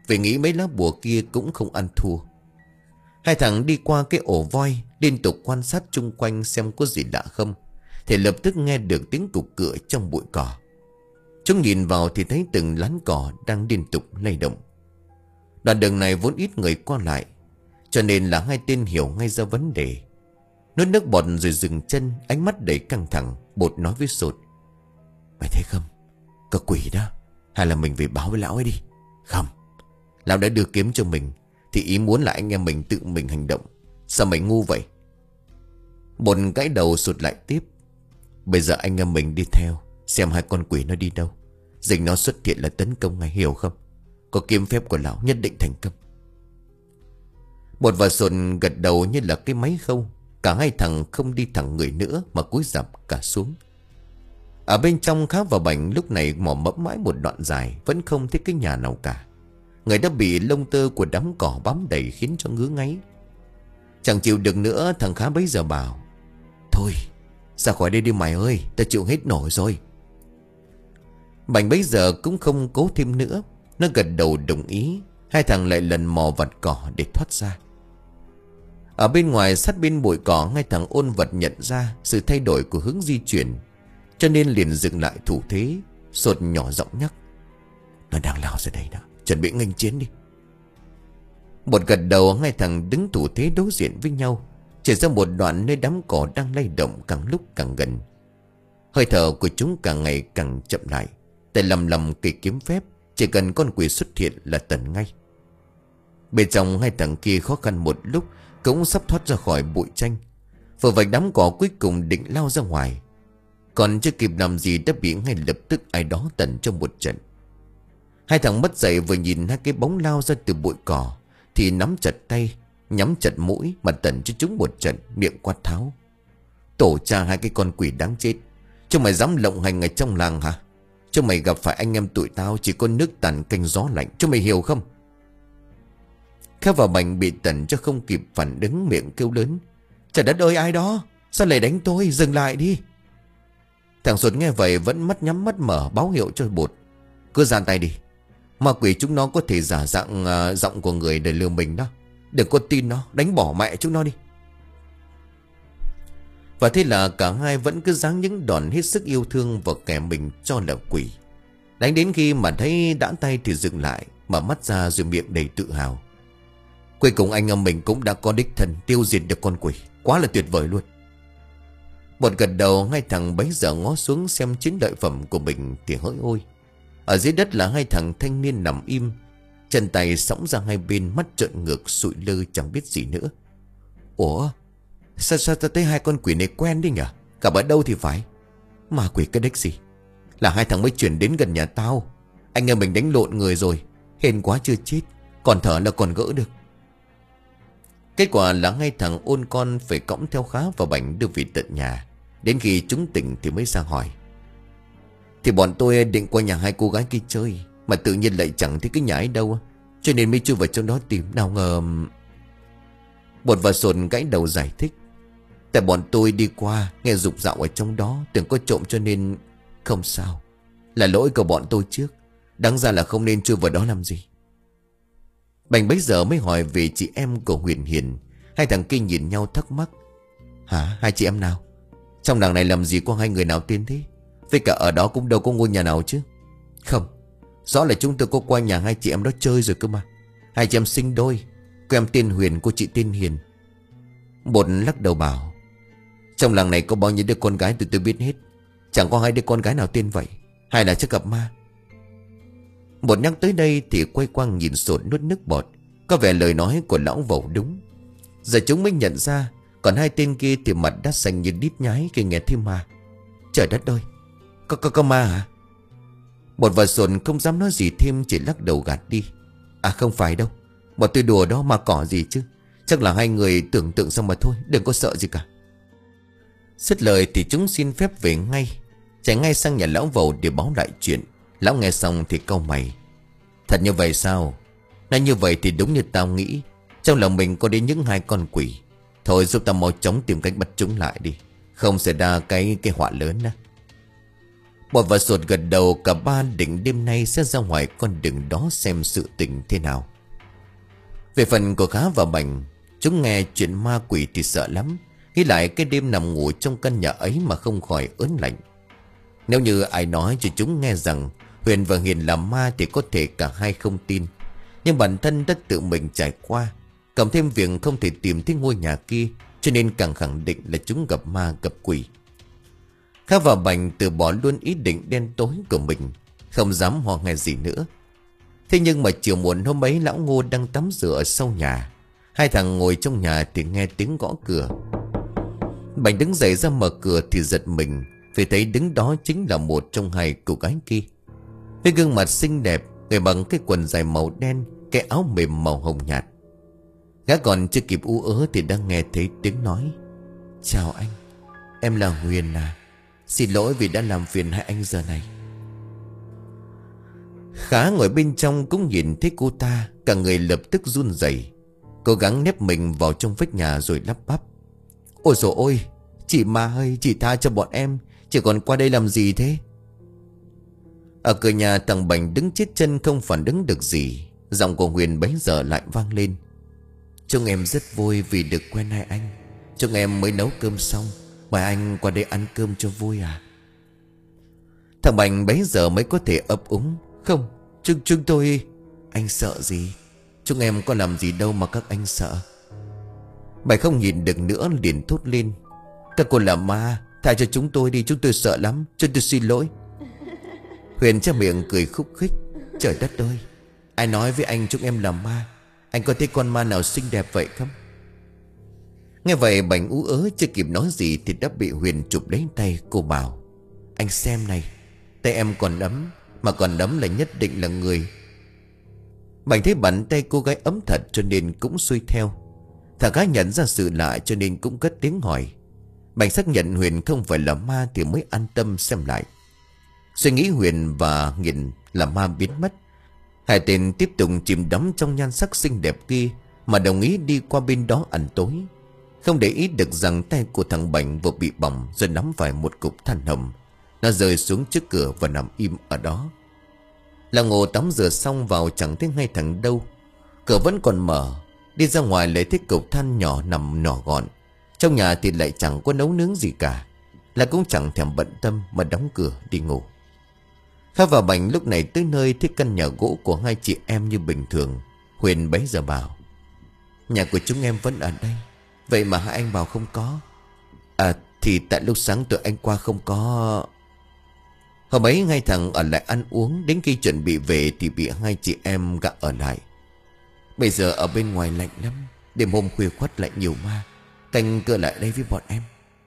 Vì nghĩ mấy lá bùa kia cũng không ăn thua. Hai thằng đi qua cái ổ voi, liên tục quan sát chung quanh xem có gì lạ không, thì lập tức nghe được tiếng cục cựa trong bụi cỏ. Chúng nhìn vào thì thấy từng lán cỏ đang liên tục lay động. Đoạn đường này vốn ít người qua lại, cho nên là hai tên hiểu ngay ra vấn đề. Nuốt nước bọt rồi dừng chân, ánh mắt đầy căng thẳng. Bột nói với Sột: "Mày thấy không? Có quỷ đó. Hay là mình về báo với lão ấy đi?" "Không, lão đã đưa kiếm cho mình, thì ý muốn là anh em mình tự mình hành động. Sao mày ngu vậy?" Bột gãi đầu. Sột lại tiếp: "Bây giờ anh em mình đi theo, xem hai con quỷ nó đi đâu. Dịch nó xuất hiện là tấn công ngay, hiểu không? Có kiếm phép của lão nhất định thành công." Bột và Sột gật đầu như là cái máy khâu. Cả hai thằng không đi thẳng người nữa mà cúi rạp cả xuống. Ở bên trong Khá và Bảnh lúc này mò mẫm mãi một đoạn dài, vẫn không thấy cái nhà nào cả. Người đã bị lông tơ của đám cỏ bám đầy khiến cho ngứa ngáy. Chẳng chịu được nữa, thằng Khá bấy giờ bảo: "Thôi, ra khỏi đây đi mày ơi, ta chịu hết nổi rồi." Bảnh bấy giờ cũng không cố thêm nữa, nó gật đầu đồng ý. Hai thằng lại lần mò vặt cỏ để thoát ra. Ở bên ngoài sát bên bụi cỏ, hai thằng Ôn Vật nhận ra sự thay đổi của hướng di chuyển, cho nên liền dừng lại thủ thế. Sột nhỏ giọng nhắc: "Nó đang lao ra đây đó, chuẩn bị nghênh chiến đi." Bột gật đầu. Hai thằng đứng thủ thế đối diện với nhau, chỉ ra một đoạn nơi đám cỏ đang lay động càng lúc càng gần. Hơi thở của chúng càng ngày càng chậm lại. Tay lầm lầm cây kiếm phép, chỉ cần con quỷ xuất hiện là tận ngay. Bên trong, hai thằng kia khó khăn một lúc cũng sắp thoát ra khỏi bụi tranh. Vừa vạch đám cỏ cuối cùng định lao ra ngoài, còn chưa kịp làm gì đã bị ngay lập tức ai đó tẩn trong một trận. Hai thằng mất dậy, vừa nhìn hai cái bóng lao ra từ bụi cỏ thì nắm chặt tay, nhắm chặt mũi mà tẩn cho chúng một trận, miệng quát tháo: "Tổ cha hai cái con quỷ đáng chết, chúng mày dám lộng hành ở trong làng hả? Chúng mày gặp phải anh em tụi tao chỉ có nước tàn canh gió lạnh, chúng mày hiểu không?" Khá và Bảnh bị tẩn cho không kịp phản ứng, miệng kêu lớn: "Trời đất ơi, ai đó? Sao lại đánh tôi? Dừng lại đi!" Thằng Sột nghe vậy vẫn mắt nhắm mắt mở, báo hiệu cho Bột: "Cứ giang tay đi. Ma quỷ chúng nó có thể giả dạng uh, giọng của người để lừa mình đó. Đừng có tin nó, đánh bỏ mẹ chúng nó đi." Và thế là cả hai vẫn cứ giáng những đòn hết sức yêu thương vào kẻ mình cho là quỷ. Đánh đến khi mà thấy đã tay thì dừng lại, mở mắt ra rồi miệng đầy tự hào: "Cuối cùng anh em mình cũng đã có đích thân tiêu diệt được con quỷ. Quá là tuyệt vời luôn." Bột gật đầu. Hai thằng bấy giờ ngó xuống xem chiến lợi phẩm của mình thì hỡi ôi. Ở dưới đất là hai thằng thanh niên nằm im, chân tay sõng ra hai bên, mắt trợn ngược sụi lơ chẳng biết gì nữa. "Ủa, sao sao ta thấy hai con quỷ này quen đi nhỉ? Gặp ở đâu thì phải. Ma quỷ cái đếch gì? Là hai thằng mới chuyển đến gần nhà tao. Anh em mình đánh lộn người rồi, hên quá chưa chết, còn thở là còn gỡ được." Kết quả là hai thằng Ôn con phải cõng theo Khá và Bảnh đưa về tận nhà. Đến khi chúng tỉnh thì mới ra hỏi: "Thì bọn tôi định qua nhà hai cô gái kia chơi, mà tự nhiên lại chẳng thấy cái nhà ấy đâu, cho nên mới chui vào trong đó tìm. Nào ngờ..." Bột và Sột gãy đầu giải thích: "Tại bọn tôi đi qua nghe rục rạo ở trong đó, tưởng có trộm cho nên..." "Không sao, là lỗi của bọn tôi trước. Đáng ra là không nên chui vào đó làm gì." Bảnh bấy giờ mới hỏi về chị em của Huyền Hiền. Hai thằng kia nhìn nhau thắc mắc: "Hả? Hai chị em nào? Trong làng này làm gì có hai người nào tên thế? Với cả ở đó cũng đâu có ngôi nhà nào chứ." "Không, rõ là chúng tôi có qua nhà hai chị em đó chơi rồi cơ mà. Hai chị em sinh đôi, cô em tên Huyền, cô chị tên Hiền." Bột lắc đầu bảo: "Trong làng này có bao nhiêu đứa con gái tụi tôi biết hết, chẳng có hai đứa con gái nào tên vậy. Hay là chắc gặp ma." Bột nhắc tới đây thì quay quang nhìn Sột nuốt nước bọt. Có vẻ lời nói của lão Vẩu đúng. Giờ chúng mới nhận ra, còn hai tên kia thì mặt đã xanh như đít nhái khi nghe thêm ma. Trời đất ơi, Có có, có ma hả? Bột và Sột không dám nói gì thêm, chỉ lắc đầu gạt đi. À không phải đâu, bọn tôi đùa đó, ma cỏ gì chứ. Chắc là hai người tưởng tượng xong mà thôi, đừng có sợ gì cả. Dứt lời thì chúng xin phép về ngay, chạy ngay sang nhà lão Vẩu để báo lại chuyện. Lão nghe xong thì cau mày: "Thật như vậy sao? Nói như vậy thì đúng như tao nghĩ, trong lòng mình có đến những hai con quỷ. Thôi giúp tao mau chóng tìm cách bắt chúng lại đi, không xảy ra cái cái họa lớn đó." Bột và Sột gật đầu. Cả ba định đêm nay sẽ ra ngoài con đường đó xem sự tình thế nào. Về phần của Khá và Bảnh, chúng nghe chuyện ma quỷ thì sợ lắm. Nghĩ lại cái đêm nằm ngủ trong căn nhà ấy mà không khỏi ớn lạnh. Nếu như ai nói cho chúng nghe rằng Huyền và Hiền là ma thì có thể cả hai không tin. Nhưng bản thân đã tự mình trải qua, cộng thêm việc không thể tìm thấy ngôi nhà kia, cho nên càng khẳng định là chúng gặp ma gặp quỷ. Khá và Bảnh từ bỏ luôn ý định đen tối của mình, không dám ho nghe gì nữa. Thế nhưng mà chiều muộn hôm ấy, lão Ngô đang tắm rửa ở sau nhà. Hai thằng ngồi trong nhà thì nghe tiếng gõ cửa. Bảnh đứng dậy ra mở cửa thì giật mình, vì thấy đứng đó chính là một trong hai cô gái kia. Với gương mặt xinh đẹp, người bằng cái quần dài màu đen, cái áo mềm màu hồng nhạt. Gã còn chưa kịp ú ớ thì đang nghe thấy tiếng nói: "Chào anh, em là Huyền à. Xin lỗi vì đã làm phiền hai anh giờ này." Khá ngồi bên trong cũng nhìn thấy cô ta, cả người lập tức run rẩy, cố gắng nép mình vào trong vách nhà rồi lắp bắp: "Ôi dồi ôi, chị ma ơi, chị tha cho bọn em, chị còn qua đây làm gì thế?" Ở cửa nhà, thằng Bảnh đứng chết chân không phản ứng được gì. Giọng của Huyền bấy giờ lại vang lên: "Chúng em rất vui vì được quen hai anh. Chúng em mới nấu cơm xong, mời anh qua đây ăn cơm cho vui à?" Thằng Bảnh bấy giờ mới có thể ấp úng: "Không, chúng, chúng tôi..." "Anh sợ gì? Chúng em có làm gì đâu mà các anh sợ." Bảnh không nhìn được nữa liền thốt lên: "Các cô là ma, tha cho chúng tôi đi, chúng tôi sợ lắm, chúng tôi xin lỗi." Huyền che miệng cười khúc khích: "Trời đất ơi, ai nói với anh chúng em là ma? Anh có thấy con ma nào xinh đẹp vậy không?" Nghe vậy Bảnh ú ớ chưa kịp nói gì thì đã bị Huyền chụp lấy tay. Cô bảo: "Anh xem này, tay em còn ấm, mà còn ấm là nhất định là người." Bảnh thấy bàn tay cô gái ấm thật cho nên cũng xuôi theo. Thằng gái nhận ra sự lạ cho nên cũng cất tiếng hỏi. Bảnh xác nhận Huyền không phải là ma thì mới an tâm xem lại. Suy nghĩ Huyền và Nghiền là ma biến mất, hai tên tiếp tục chìm đắm trong nhan sắc xinh đẹp kia mà đồng ý đi qua bên đó ăn tối, không để ý được rằng tay của thằng Bảnh vừa bị bỏng rồi nắm phải một cục than hồng. Nó rơi xuống trước cửa và nằm im ở đó. Là Ngô tắm rửa xong vào chẳng thấy ngay thằng đâu. Cửa vẫn còn mở. Đi ra ngoài lấy thấy cục than nhỏ nằm nhỏ gọn. Trong nhà thì lại chẳng có nấu nướng gì cả. Là cũng chẳng thèm bận tâm mà đóng cửa đi ngủ. Khá và Bảnh lúc này tới nơi thấy căn nhà gỗ của hai chị em như bình thường. Huyền bấy giờ bảo: "Nhà của chúng em vẫn ở đây, vậy mà hai anh bảo không có." "À thì tại lúc sáng tụi anh qua không có." Hôm ấy hai thằng ở lại ăn uống, đến khi chuẩn bị về thì bị hai chị em gạ ở lại. "Bây giờ ở bên ngoài lạnh lắm, đêm hôm khuya khoắt lại nhiều ma, canh cửa lại đây với bọn em."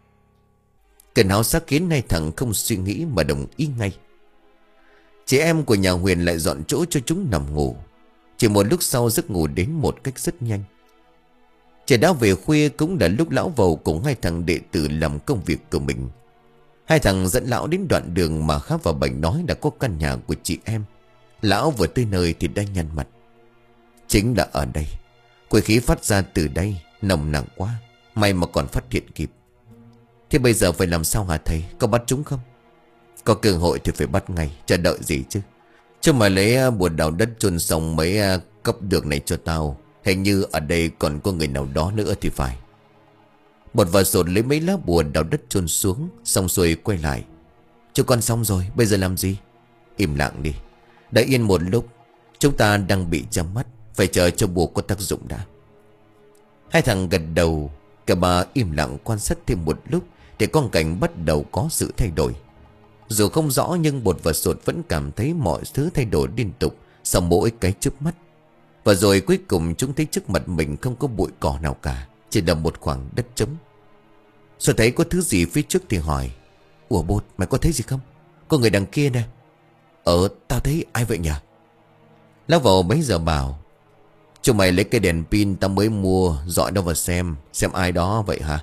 Cơn háo sắc khiến hai thằng không suy nghĩ mà đồng ý ngay. Chị em của nhà Huyền lại dọn chỗ cho chúng nằm ngủ. Chỉ một lúc sau giấc ngủ đến một cách rất nhanh. Trời đã về khuya, cũng là lúc lão Vầu cùng hai thằng đệ tử làm công việc của mình. Hai thằng dẫn lão đến đoạn đường mà Khá và Bảnh nói đã có căn nhà của chị em. Lão vừa tới nơi thì đã nhăn mặt. Chính là ở đây. Quỷ khí phát ra từ đây nồng nặng quá, may mà còn phát hiện kịp. "Thế bây giờ phải làm sao hả thầy? Có bắt chúng không?" "Có cơ hội thì phải bắt ngay, chờ đợi gì chứ. Chứ mà lấy bùa đào đất chôn xong mấy cấp đường này cho tao. Hình như ở đây còn có người nào đó nữa thì phải." Bột và Sột lấy mấy lá bùa đào đất chôn xuống, xong rồi quay lại: "Cho con xong rồi, bây giờ làm gì?" "Im lặng đi, đợi yên một lúc. Chúng ta đang bị nhắm mắt, phải chờ cho bùa có tác dụng đã." Hai thằng gật đầu. Cả ba im lặng quan sát thêm một lúc thì quang cảnh bắt đầu có sự thay đổi. Dù không rõ nhưng Bột và Sột vẫn cảm thấy mọi thứ thay đổi liên tục sau mỗi cái chớp mắt. Và rồi cuối cùng chúng thấy trước mặt mình không có bụi cỏ nào cả, chỉ là một khoảng đất trống. Sột thấy có thứ gì phía trước thì hỏi: "Ủa Bột, mày có thấy gì không? Có người đằng kia nè." "Ờ, tao thấy ai vậy nhỉ?" Lão Vầu bấy giờ bảo: "Chúng mày lấy cái đèn pin tao mới mua, dọi nó vào xem, xem ai đó vậy hả?"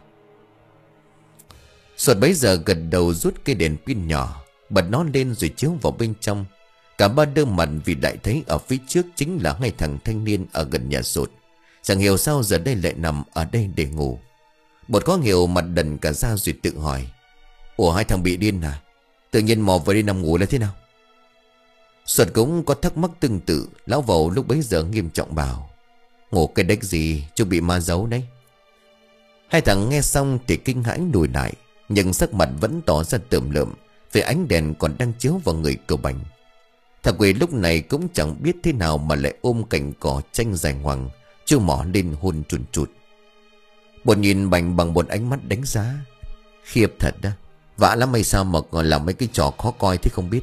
Sột bấy giờ gật đầu rút cái đèn pin nhỏ, bật nó lên rồi chiếu vào bên trong. Cả ba đơ mặt vì đại thấy ở phía trước chính là hai thằng thanh niên ở gần nhà Sột. Chẳng hiểu sao giờ đây lại nằm ở đây để ngủ. Bột có hiểu mặt đần cả ra rồi tự hỏi: "Ủa hai thằng bị điên à? Tự nhiên mò vào đi nằm ngủ là thế nào? Xuân cũng có thắc mắc tương tự. Lão Vẩu lúc bấy giờ nghiêm trọng bảo: Ngủ cái đếch gì, chú bị ma giấu đấy. Hai thằng nghe xong thì kinh hãi lùi lại, nhưng sắc mặt vẫn tỏ ra tởm lợm vì ánh đèn còn đang chiếu vào người cậu Bành. Thằng Quỳ lúc này cũng chẳng biết thế nào mà lại ôm cành cỏ tranh dài ngoằng, chu mỏ lên hôn chùn chụt. Bột nhìn Bành bằng một ánh mắt đánh giá: Khiếp thật đó, vã lắm hay sao mà còn làm mấy cái trò khó coi thế không biết.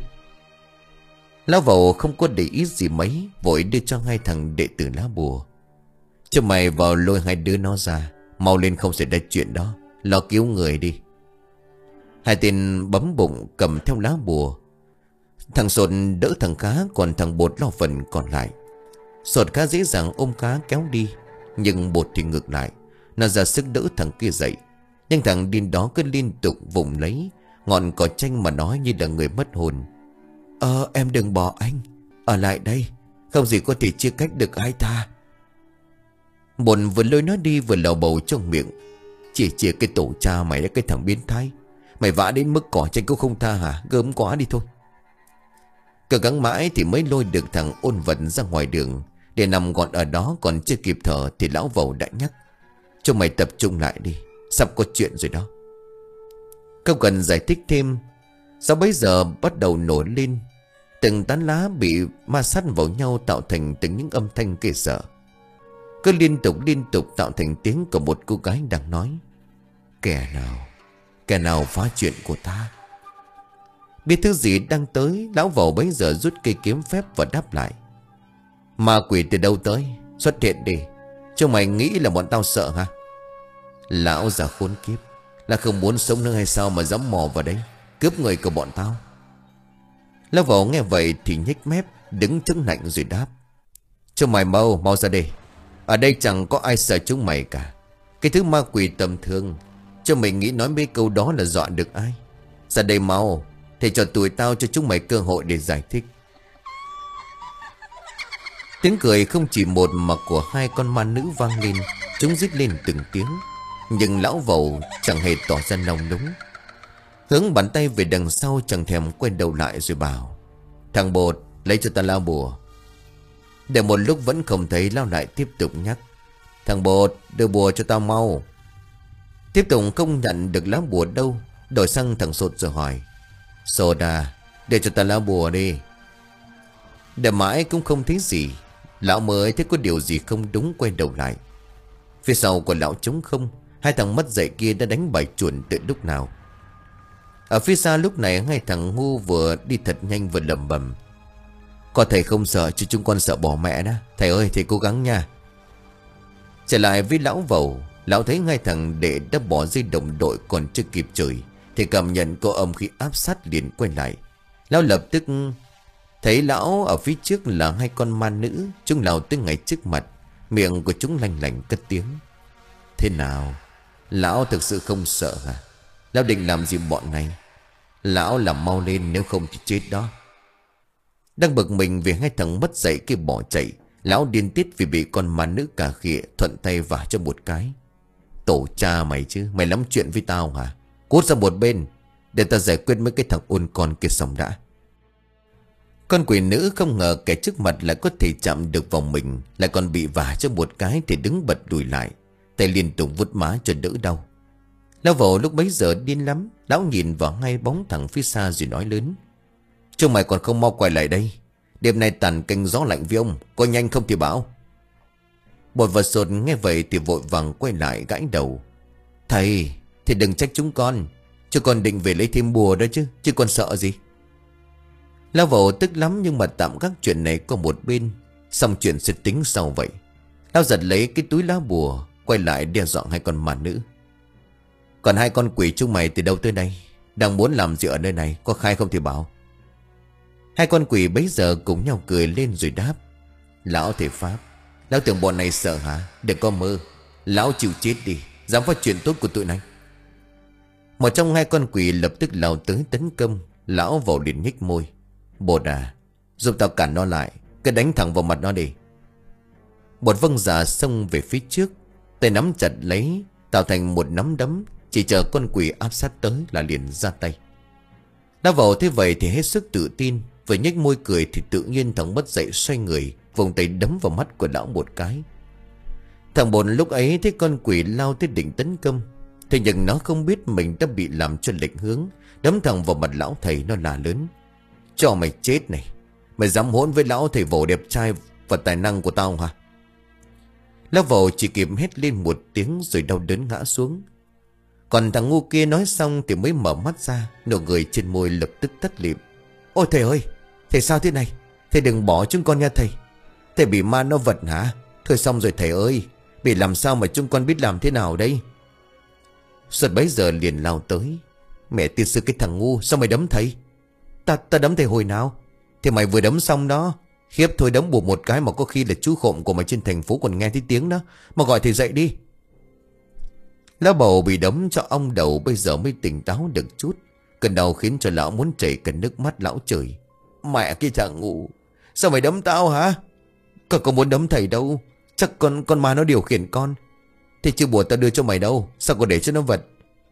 Lão Vẩu không có để ý gì mấy, vội đưa cho hai thằng đệ tử lá bùa: Cho mày vào lôi hai đứa nó ra, mau lên không xảy ra chuyện đó, lo cứu người đi. Hai tên bấm bụng cầm theo lá bùa. Thằng Sột đỡ thằng Khá, còn thằng Bột lo phần còn lại. Sột khá dễ dàng ôm Khá kéo đi, nhưng Bột thì ngược lại. Nó ra sức đỡ thằng kia dậy, nhưng thằng điên đó cứ liên tục vùng lấy ngọn cỏ tranh mà nói như là người mất hồn: Ờ em đừng bỏ anh, ở lại đây, không gì có thể chia cách được hai ta. Bột vừa lôi nó đi vừa lầu bầu trong miệng: Chỉ chia cái tổ cha mày, cái thằng biến thái, mày vã đến mức cỏ tranh cũng không tha hả? Gớm quá đi thôi. Cứ gắng mãi thì mới lôi được thằng Ôn Vật ra ngoài đường để nằm gọn ở đó. Còn chưa kịp thở thì lão Vẩu đã nhắc: Cho mày tập trung lại đi, sắp có chuyện rồi đó. Không cần giải thích thêm. Sau bấy giờ bắt đầu nổi lên. Từng tán lá bị ma sát vào nhau tạo thành từng những âm thanh ghê sợ, cứ liên tục liên tục tạo thành tiếng của một cô gái đang nói: Kẻ nào, kẻ nào phá chuyện của ta? Biết thứ gì đang tới, lão Vẩu bấy giờ rút cây kiếm phép và đáp lại: Ma quỷ từ đâu tới? Xuất hiện đi, chúng mày nghĩ là bọn tao sợ hả? Lão già khốn kiếp, là không muốn sống nữa hay sao mà dám mò vào đấy cướp người của bọn tao? Lão Vẩu nghe vậy thì nhếch mép, đứng chống nạnh rồi đáp: Chúng mày mau, mau ra đây. Ở đây chẳng có ai sợ chúng mày cả. Cái thứ ma quỷ tầm thường, cho mày nghĩ nói mấy câu đó là dọa được ai? Ra đây mau, thầy cho tụi tao cho chúng mày cơ hội để giải thích. Tiếng cười không chỉ một mà của hai con ma nữ vang lên. Chúng rít lên từng tiếng, nhưng lão Vẩu chẳng hề tỏ ra nồng núng. Hướng bàn tay về đằng sau, chẳng thèm quay đầu lại rồi bảo: Thằng Bột, lấy cho ta lá bùa. Để một lúc vẫn không thấy, lão lại tiếp tục nhắc: Thằng Bột, đưa bùa cho tao mau. Tiếp tục không nhận được lá bùa đâu, đổi sang thằng Sột rồi hỏi: Sột à, để cho ta lá bùa đi. Để mãi cũng không thấy gì, lão mới thấy có điều gì không đúng, quay đầu lại. Phía sau của lão trống không. Hai thằng mất dạy kia đã đánh bài chuồn từ lúc nào. Ở phía xa lúc này, hai thằng ngu vừa đi thật nhanh vừa lầm bầm: Có thầy không sợ chứ chúng con sợ bỏ mẹ đó. Thầy ơi, thầy cố gắng nha. Trở lại với lão Vẩu, lão thấy hai thằng đệ đã bỏ dây đồng đội còn chưa kịp chửi thì cảm nhận có âm khí áp sát liền quay lại. Lão lập tức thấy lão ở phía trước là hai con ma nữ. Chúng lao tới ngay trước mặt, miệng của chúng lanh lảnh cất tiếng: Thế nào, lão thực sự không sợ hả? Lão định làm gì bọn này? Lão làm mau lên, nếu không thì chết đó. Đang bực mình vì hai thằng mất dạy kia bỏ chạy, lão điên tiết vì bị con ma nữ cà khịa thuận tay vả cho một cái: Tổ cha mày chứ, mày lắm chuyện với tao hả? Cút ra một bên, để ta giải quyết mấy cái thằng ôn con kia xong đã. Con quỷ nữ không ngờ kẻ trước mặt lại có thể chạm được vào mình, lại còn bị vả cho một cái thì đứng bật lùi lại, tay liên tục vuốt má cho đỡ đau. Lão Vẩu lúc bấy giờ điên lắm. Lão nhìn vào ngay bóng thằng phía xa rồi nói lớn: Chúng mày còn không mau quay lại đây, đêm nay tàn canh gió lạnh với ông, coi nhanh không thì bảo. Bột và Sột nghe vậy thì vội vàng quay lại gãi đầu: Thầy, thì đừng trách chúng con, chứ con định về lấy thêm bùa đó chứ, chứ con sợ gì. Lão Vẩu tức lắm, nhưng mà tạm gác chuyện này qua một bên, xong chuyện sẽ tính sau vậy. Lão giật lấy cái túi lá bùa, quay lại đe dọa hai con ma nữ: Còn hai con quỷ chúng mày từ đâu tới đây, đang muốn làm gì ở nơi này, có khai không thì bảo. Hai con quỷ bấy giờ cùng nhau cười lên rồi đáp: Lão thầy Pháp, lão tưởng bọn này sợ hả? Đừng có mơ, lão chịu chết đi, dám phát chuyện tốt của tụi này. Một trong hai con quỷ lập tức lao tới tấn công. Lão Vẩu liền nhếch môi: Bột à, giúp tao cản nó lại, cứ đánh thẳng vào mặt nó đi. Bột vâng dạ xông về phía trước, tay nắm chặt lấy tạo thành một nắm đấm, chỉ chờ con quỷ áp sát tới là liền ra tay. Lão Vầu thế vậy thì hết sức tự tin. Vừa nhếch môi cười thì tự nhiên thằng Bất dậy xoay người, vùng tay đấm vào mắt của lão một cái. Thằng Bồn lúc ấy thấy con quỷ lao tới định tấn công, thế nhưng nó không biết mình đã bị làm cho lệch hướng, đấm thẳng vào mặt lão thầy. Nó là lớn: cho mày chết này, mày dám hỗn với lão thầy Vầu đẹp trai và tài năng của tao hả? Lão Vầu chỉ kịp hét lên một tiếng rồi đau đớn ngã xuống. Còn thằng ngu kia nói xong thì mới mở mắt ra, nụ cười trên môi lập tức tắt lịm. Ôi thầy ơi, thầy sao thế này? Thầy đừng bỏ chúng con nha thầy. Thầy bị ma nó vật hả? Thôi xong rồi thầy ơi, bị làm sao mà chúng con biết làm thế nào đây? Xuân bấy giờ liền lao tới: mẹ tiên sư cái thằng ngu, sao mày đấm thầy? Ta ta đấm thầy hồi nào? Thì mày vừa đấm xong đó. Khiếp thôi, đấm bụp một cái mà có khi là chú khộm của mày trên thành phố còn nghe thấy tiếng đó. Mà gọi thầy dậy đi. Lão Bầu bị đấm cho ong đầu bây giờ mới tỉnh táo được chút. Cơn đau khiến cho lão muốn chảy cả nước mắt. Lão chửi: mẹ cái thằng ngu, sao mày đấm tao hả? Con có muốn đấm thầy đâu, chắc con con ma nó điều khiển con. Thế chứ bùa tao đưa cho mày đâu, sao còn để cho nó vật?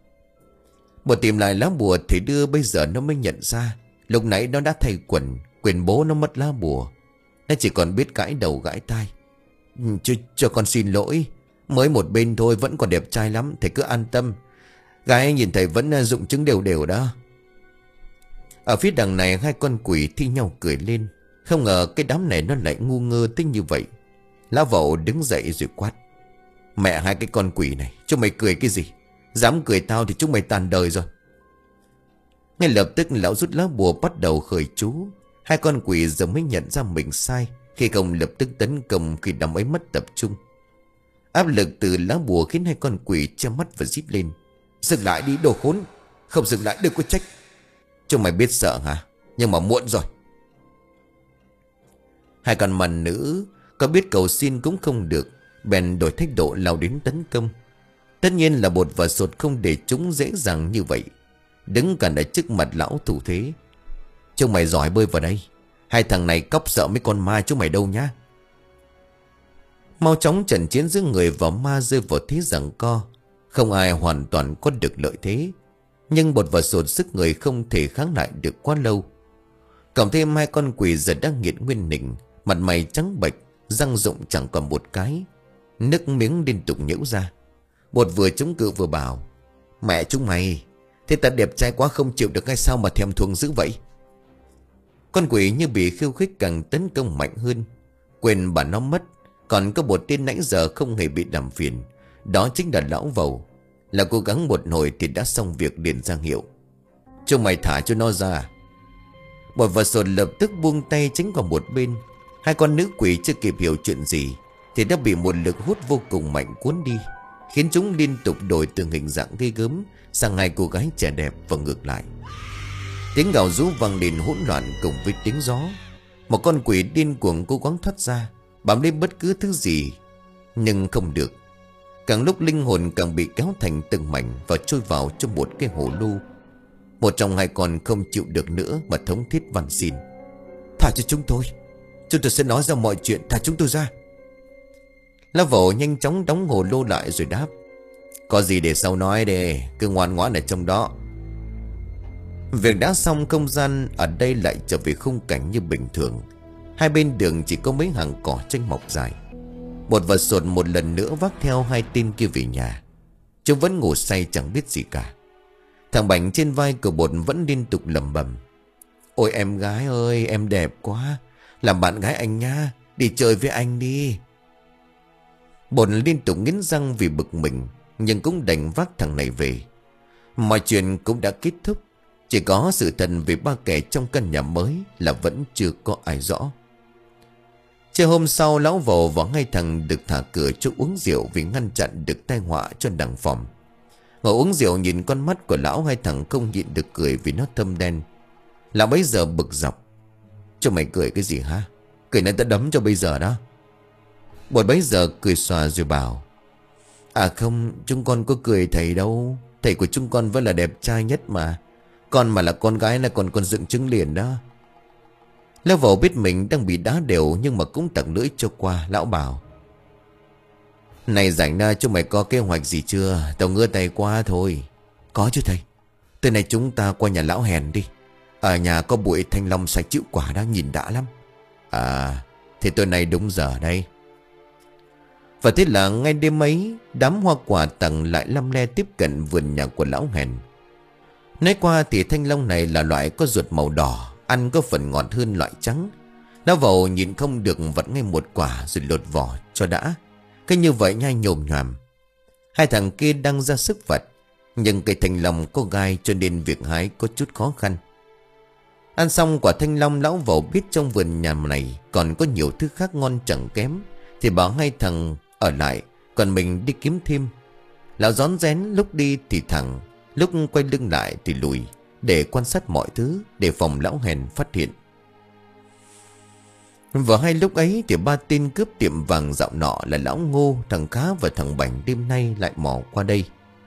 Bùa tìm lại lá bùa thì đưa bây giờ nó mới nhận ra lúc nãy nó đã thay quần, quyền bố nó mất lá bùa. Nó chỉ còn biết gãi đầu gãi tai. Cho, cho con xin lỗi, mới một bên thôi, vẫn còn đẹp trai lắm, thầy cứ an tâm. Gái nhìn thầy vẫn dụng chứng đều đều đó. Ở phía đằng này hai con quỷ thi nhau cười lên. Không ngờ cái đám này nó lại ngu ngơ tới như vậy. Lão Vậu đứng dậy rồi quát: mẹ hai cái con quỷ này, chúng mày cười cái gì? Dám cười tao thì chúng mày tàn đời rồi. Ngay lập tức lão rút lá bùa bắt đầu khởi chú. Hai con quỷ giờ mới nhận ra mình sai khi không lập tức tấn công khi đám ấy mất tập trung. Áp lực từ lá bùa khiến hai con quỷ che mắt và rít lên: dừng lại đi đồ khốn, không dừng lại đừng có trách. Chúng mày biết sợ hả? Nhưng mà muộn rồi. Hai con ma nữ có biết cầu xin cũng không được, bèn đổi thái độ lao đến tấn công. Tất nhiên là Bột và Sột không để chúng dễ dàng như vậy, đứng cản ở trước mặt lão thủ thế: chúng mày giỏi bơi vào đây, hai thằng này cóc sợ mấy con ma chúng mày đâu nhá. Mau chóng trận chiến giữa người và ma rơi vào thế giằng co. Không ai hoàn toàn có được lợi thế, nhưng Bột và Sột sức người không thể kháng lại được quá lâu. Cộng thêm hai con quỷ giờ đang nghiện nguyên nịnh, mặt mày trắng bệch, răng rụng chẳng còn một cái, nước miếng liên tục nhễu ra. Bột vừa chống cự vừa bảo: mẹ chúng mày, thế ta đẹp trai quá không chịu được hay sao mà thèm thuồng dữ vậy? Con quỷ như bị khiêu khích càng tấn công mạnh hơn. Quên bà nó mất, còn có một tên nãy giờ không hề bị làm phiền, đó chính là lão Vầu. Là cố gắng một hồi thì đã xong việc, liền ra hiệu: chúng mày thả cho nó ra. Bột và Sột lập tức buông tay tránh qua một bên. Hai con nữ quỷ chưa kịp hiểu chuyện gì thì đã bị một lực hút vô cùng mạnh cuốn đi, khiến chúng liên tục đổi từ hình dạng ghê gớm sang hai cô gái trẻ đẹp và ngược lại. Tiếng gào rú vang lên hỗn loạn cùng với tiếng gió. Một con quỷ điên cuồng cố gắng thoát ra, bám lấy bất cứ thứ gì, nhưng không được. Càng lúc linh hồn càng bị kéo thành từng mảnh và trôi vào trong một cái hồ lô. Một trong hai con không chịu được nữa mà thống thiết van xin: thả cho chúng tôi, chúng tôi sẽ nói ra mọi chuyện, thả chúng tôi ra. Lão Vẩu nhanh chóng đóng hồ lô lại rồi đáp: có gì để sau nói đi, cứ ngoan ngoãn ở trong đó. Việc đã xong, không gian ở đây lại trở về khung cảnh như bình thường. Hai bên đường chỉ có mấy hàng cỏ tranh mọc dài. Bột và Sột một lần nữa vác theo hai tên kia về nhà. Chúng vẫn ngủ say chẳng biết gì cả. Thằng Bảnh trên vai của Bột vẫn liên tục lẩm bẩm: ôi em gái ơi, em đẹp quá, làm bạn gái anh nha, đi chơi với anh đi. Bột liên tục nghiến răng vì bực mình, nhưng cũng đành vác thằng này về. Mọi chuyện cũng đã kết thúc. Chỉ có sự thật về ba kẻ trong căn nhà mới là vẫn chưa có ai rõ. Chiều hôm sau, lão Vầu và ngay thằng được thả cửa cho uống rượu vì ngăn chặn được tai họa cho đằng phòng. Ngồi uống rượu nhìn con mắt của lão, hai thằng không nhịn được cười vì nó thâm đen. Lão bấy giờ bực dọc: cho mày cười cái gì hả? Cười nên ta đấm cho bây giờ đó. Bột bấy giờ cười xòa rồi bảo: à không, chúng con có cười thầy đâu. Thầy của chúng con vẫn là đẹp trai nhất mà. Con mà là con gái là còn còn dựng trứng liền đó. Lão Vẩu biết mình đang bị đá đều nhưng mà cũng tặng lưỡi cho qua. Lão bảo: này rảnh ra chúng mày có kế hoạch gì chưa? Tao ngứa tay quá thôi. Có chứ thầy. Từ này chúng ta qua nhà lão Hèn đi. Ở nhà có bụi thanh long sạch chịu quả đang nhìn đã lắm. À, thì tối nay đúng giờ đây. Và thế là ngay đêm ấy, đám hoa quả tặng lại lăm le tiếp cận vườn nhà của lão Hèn. Nói qua thì thanh long này là loại có ruột màu đỏ, ăn có phần ngọt hơn loại trắng. Lão Vầu nhìn không được vặt ngay một quả rồi lột vỏ cho đã. Cái như vậy nhai nhồm nhòm. Hai thằng kia đang ra sức vặt, nhưng cây thanh long có gai cho nên việc hái có chút khó khăn. Ăn xong quả thanh long, lão Vầu biết trong vườn nhà này còn có nhiều thứ khác ngon chẳng kém, thì bảo hai thằng ở lại, còn mình đi kiếm thêm. Lão rón rén, lúc đi thì thẳng, lúc quay lưng lại thì lùi, để quan sát mọi thứ, để phòng lão Hèn phát hiện. Vào hai lúc ấy thì ba tên cướp tiệm vàng dạo nọ là lão Ngô, thằng Khá và thằng Bảnh đêm nay lại mò qua đây.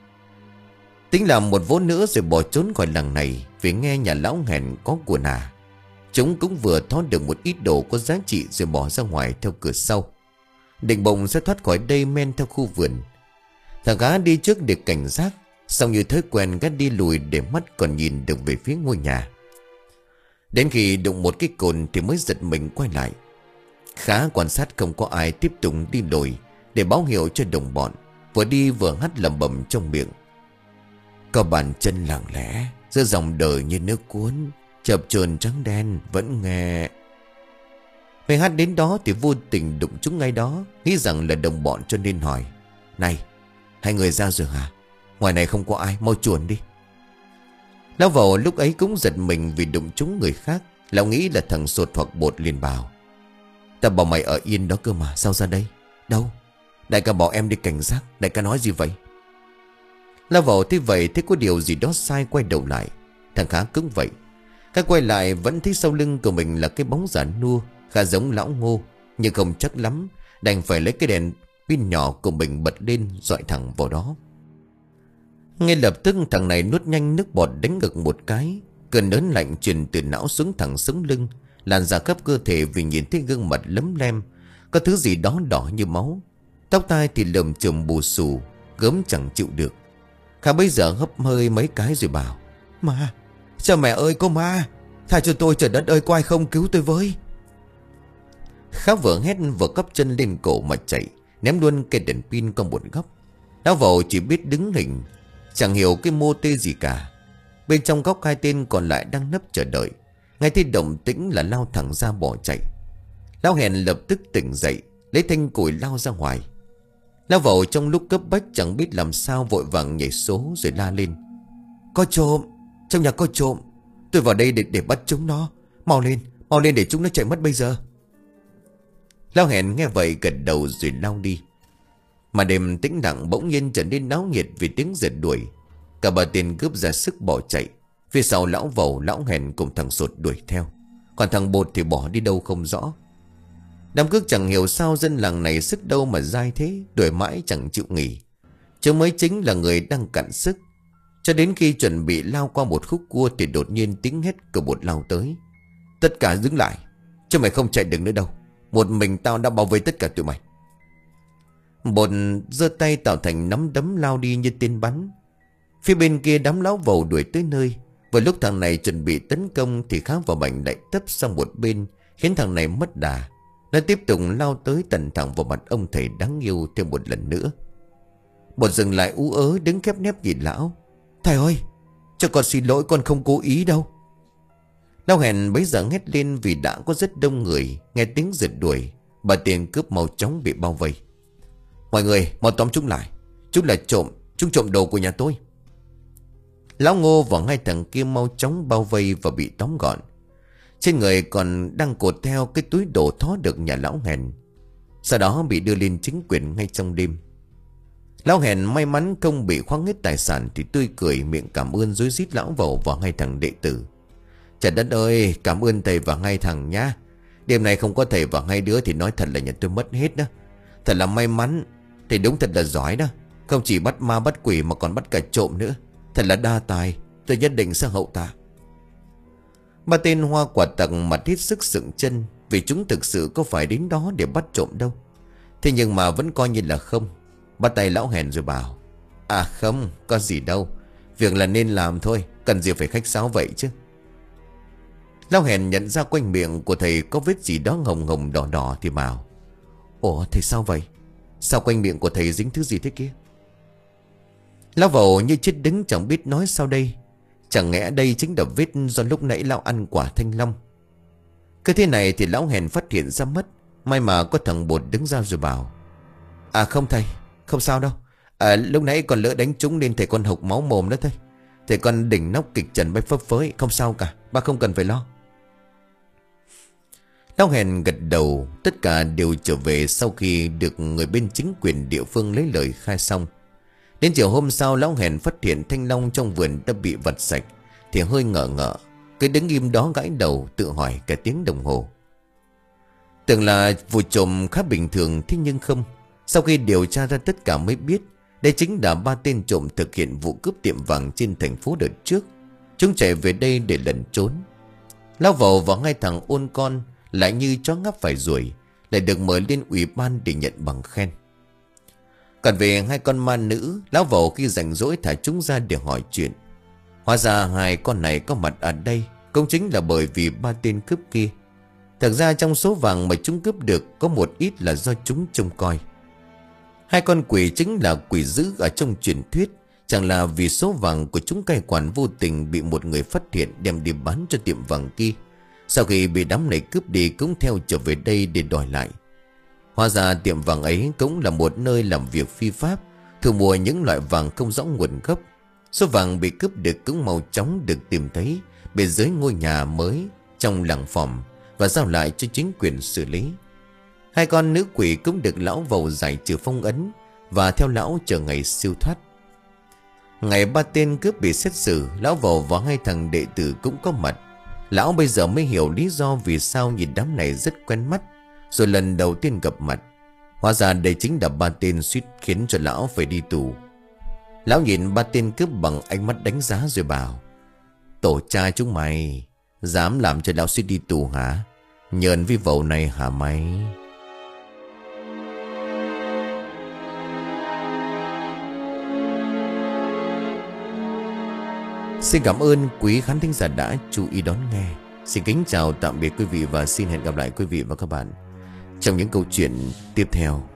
Tính làm một vố nữa rồi bỏ trốn khỏi làng này, vì nghe nhà lão Hèn có của nà. Chúng cũng vừa thó được một ít đồ có giá trị rồi bỏ ra ngoài theo cửa sau, định bụng sẽ thoát khỏi đây men theo khu vườn. Thằng Khá đi trước để cảnh giác, xong như thói quen gắt đi lùi để mắt còn nhìn được về phía ngôi nhà. Đến khi đụng một cái cồn thì mới giật mình quay lại. Khá quan sát không có ai, tiếp tục đi lùi để báo hiệu cho đồng bọn, vừa đi vừa hắt lẩm bẩm trong miệng. Có bàn chân lặng lẽ giữa dòng đời như nước cuốn, chập chờn trắng đen vẫn nghe. Mày hát đến đó thì vô tình đụng chúng ngay đó, nghĩ rằng là đồng bọn cho nên hỏi: Này, hai người ra rồi hả? Ngoài này không có ai, mau chuồn đi. Lão Vầu lúc ấy cũng giật mình vì đụng trúng người khác. Lão nghĩ là thằng Sột hoặc Bột liền bảo: Ta bảo mày ở yên đó cơ mà, sao ra đây? Đâu? Đại ca bảo em đi cảnh giác. Đại ca nói gì vậy? Lão Vầu thấy vậy, thấy có điều gì đó sai, quay đầu lại. Thằng Khá cũng vậy. Cái quay lại vẫn thấy sau lưng của mình là cái bóng già nua khá giống lão Ngô, nhưng không chắc lắm, đành phải lấy cái đèn pin nhỏ của mình bật lên dọi thẳng vào đó. Ngay lập tức thằng này nuốt nhanh nước bọt đánh ngực một cái. Cơn đớn lạnh truyền từ não xuống thẳng sống lưng, lan ra khắp cơ thể vì nhìn thấy gương mặt lấm lem, có thứ gì đó đỏ như máu. Tóc tai thì lởm chởm bù xù, gớm chẳng chịu được. Khá bây giờ hấp hơi mấy cái rồi bảo: Ma, cha mẹ ơi, có ma, tha cho tôi, trời đất ơi, có ai không cứu tôi với. Khá vừa hét vừa cắp chân lên cổ mà chạy, ném luôn cây đèn pin qua một góc. Lão Vầu chỉ biết đứng hình, chẳng hiểu cái mô tê gì cả. Bên trong góc hai tên còn lại đang nấp chờ đợi. Ngay thấy động tĩnh là lao thẳng ra bỏ chạy. Lão Hèn lập tức tỉnh dậy, lấy thanh củi lao ra ngoài. Lão Vầu trong lúc cấp bách chẳng biết làm sao, vội vàng nhảy số rồi la lên: Có trộm, trong nhà có trộm. Tôi vào đây để, để bắt chúng nó. Mau lên, mau lên để chúng nó chạy mất bây giờ. Lão Hèn nghe vậy gật đầu rồi lao đi. Mà đêm tĩnh lặng bỗng nhiên trở nên náo nhiệt vì tiếng rượt đuổi. Cả ba tên cướp ra sức bỏ chạy. Phía sau lão Vầu, lão Hèn cùng thằng Sột đuổi theo. Còn thằng Bột thì bỏ đi đâu không rõ. Đám cướp chẳng hiểu sao dân làng này sức đâu mà dai thế, đuổi mãi chẳng chịu nghỉ. Chứ mới chính là người đang cạn sức. Cho đến khi chuẩn bị lao qua một khúc cua thì đột nhiên tiếng hét của Bột lao tới: Tất cả dừng lại, chứ mày không chạy được nữa đâu. Một mình tao đã bảo vệ tất cả tụi mày. Bột giơ tay tạo thành nắm đấm lao đi như tên bắn. Phía bên kia đám lão Vầu đuổi tới nơi. Vừa lúc thằng này chuẩn bị tấn công thì Khá và Bảnh lại tấp sang một bên, khiến thằng này mất đà. Nó tiếp tục lao tới tận thẳng vào mặt ông thầy đáng yêu thêm một lần nữa. Bột dừng lại ú ớ đứng khép nép nhìn lão: Thầy ơi, cho con xin lỗi, con không cố ý đâu. Lão Hèn bấy giờ hét lên vì đã có rất đông người nghe tiếng rượt đuổi. Bà tiền cướp mau chóng bị bao vây. Mọi người mau tóm chúng lại, chúng là trộm, chúng trộm đồ của nhà tôi. Lão Ngô và hai thằng kia mau chóng bao vây và bị tóm gọn. Trên người còn đang cột theo cái túi đồ thó được nhà lão Hèn. Sau đó bị đưa lên chính quyền ngay trong đêm. Lão Hèn may mắn không bị khoáng hết tài sản thì tươi cười miệng cảm ơn rối rít lão Vầu và hai thằng đệ tử. Trời đất ơi, cảm ơn thầy và hai thằng nhá. Đêm này không có thầy và hai đứa thì nói thật là nhà tôi mất hết đó. Thật là may mắn, thầy đúng thật là giỏi đó. Không chỉ bắt ma bắt quỷ mà còn bắt cả trộm nữa. Thật là đa tài, tôi nhất định sẽ hậu tạ. Ba tên hoa quả tặc mặt hết sức sững chân, vì chúng thực sự có phải đến đó để bắt trộm đâu. Thế nhưng mà vẫn coi như là không. Bắt tay lão Hèn rồi bảo: À không, có gì đâu, việc là nên làm thôi, cần gì phải khách sáo vậy chứ. Lão Hèn nhận ra quanh miệng của thầy có vết gì đó hồng hồng đỏ đỏ thì bảo: Ủa thầy sao vậy? Sao quanh miệng của thầy dính thứ gì thế kia? Lão Vầu như chết đứng chẳng biết nói sao đây. Chẳng lẽ đây chính là vết do lúc nãy lão ăn quả thanh long? Cứ thế này thì lão Hèn phát hiện ra mất. May mà có thằng Bột đứng ra rồi bảo: À không thầy, không sao đâu. À lúc nãy còn lỡ đánh trúng nên thầy con hộc máu mồm đó thôi. Thầy con đỉnh nóc kịch trần bay phấp phới, không sao cả, ba không cần phải lo. Lão Hèn gật đầu. Tất cả đều trở về sau khi được người bên chính quyền địa phương lấy lời khai xong. Đến chiều hôm sau, lão Hèn phát hiện thanh long trong vườn đã bị vặt sạch thì hơi ngỡ ngỡ. Cứ đứng im đó gãi đầu tự hỏi cả tiếng đồng hồ. Tưởng là vụ trộm khá bình thường, thế nhưng không. Sau khi điều tra ra tất cả mới biết đây chính là ba tên trộm thực hiện vụ cướp tiệm vàng trên thành phố đợt trước. Chúng chạy về đây để lẩn trốn. Lão Vầu và hai thằng ôn con lại như chó ngáp phải ruồi, lại được mời lên ủy ban để nhận bằng khen. Còn về hai con ma nữ, lão Vầu khi rảnh rỗi thả chúng ra để hỏi chuyện. Hóa ra hai con này có mặt ở đây cũng chính là bởi vì ba tên cướp kia. Thật ra trong số vàng mà chúng cướp được có một ít là do chúng trông coi. Hai con quỷ chính là quỷ dữ ở trong truyền thuyết. Chẳng là vì số vàng của chúng cai quản vô tình bị một người phát hiện đem đi bán cho tiệm vàng kia. Sau khi bị đám này cướp đi cũng theo trở về đây để đòi lại. Hóa ra tiệm vàng ấy cũng là một nơi làm việc phi pháp, thường mua những loại vàng không rõ nguồn gốc. Số vàng bị cướp được cũng mau chóng được tìm thấy bên dưới ngôi nhà mới trong làng Phòm và giao lại cho chính quyền xử lý. Hai con nữ quỷ cũng được lão Vầu giải trừ phong ấn và theo lão chờ ngày siêu thoát. Ngày ba tên cướp bị xét xử, lão Vầu và hai thằng đệ tử cũng có mặt. Lão bây giờ mới hiểu lý do vì sao nhìn đám này rất quen mắt, rồi lần đầu tiên gặp mặt. Hóa ra đây chính là ba tên suýt khiến cho lão phải đi tù. Lão nhìn ba tên cướp bằng ánh mắt đánh giá rồi bảo: Tổ cha chúng mày dám làm cho lão suýt đi tù hả? Nhờn với vầu này hả mày? Xin cảm ơn quý khán thính giả đã chú ý đón nghe. Xin kính chào tạm biệt quý vị và xin hẹn gặp lại quý vị và các bạn trong những câu chuyện tiếp theo.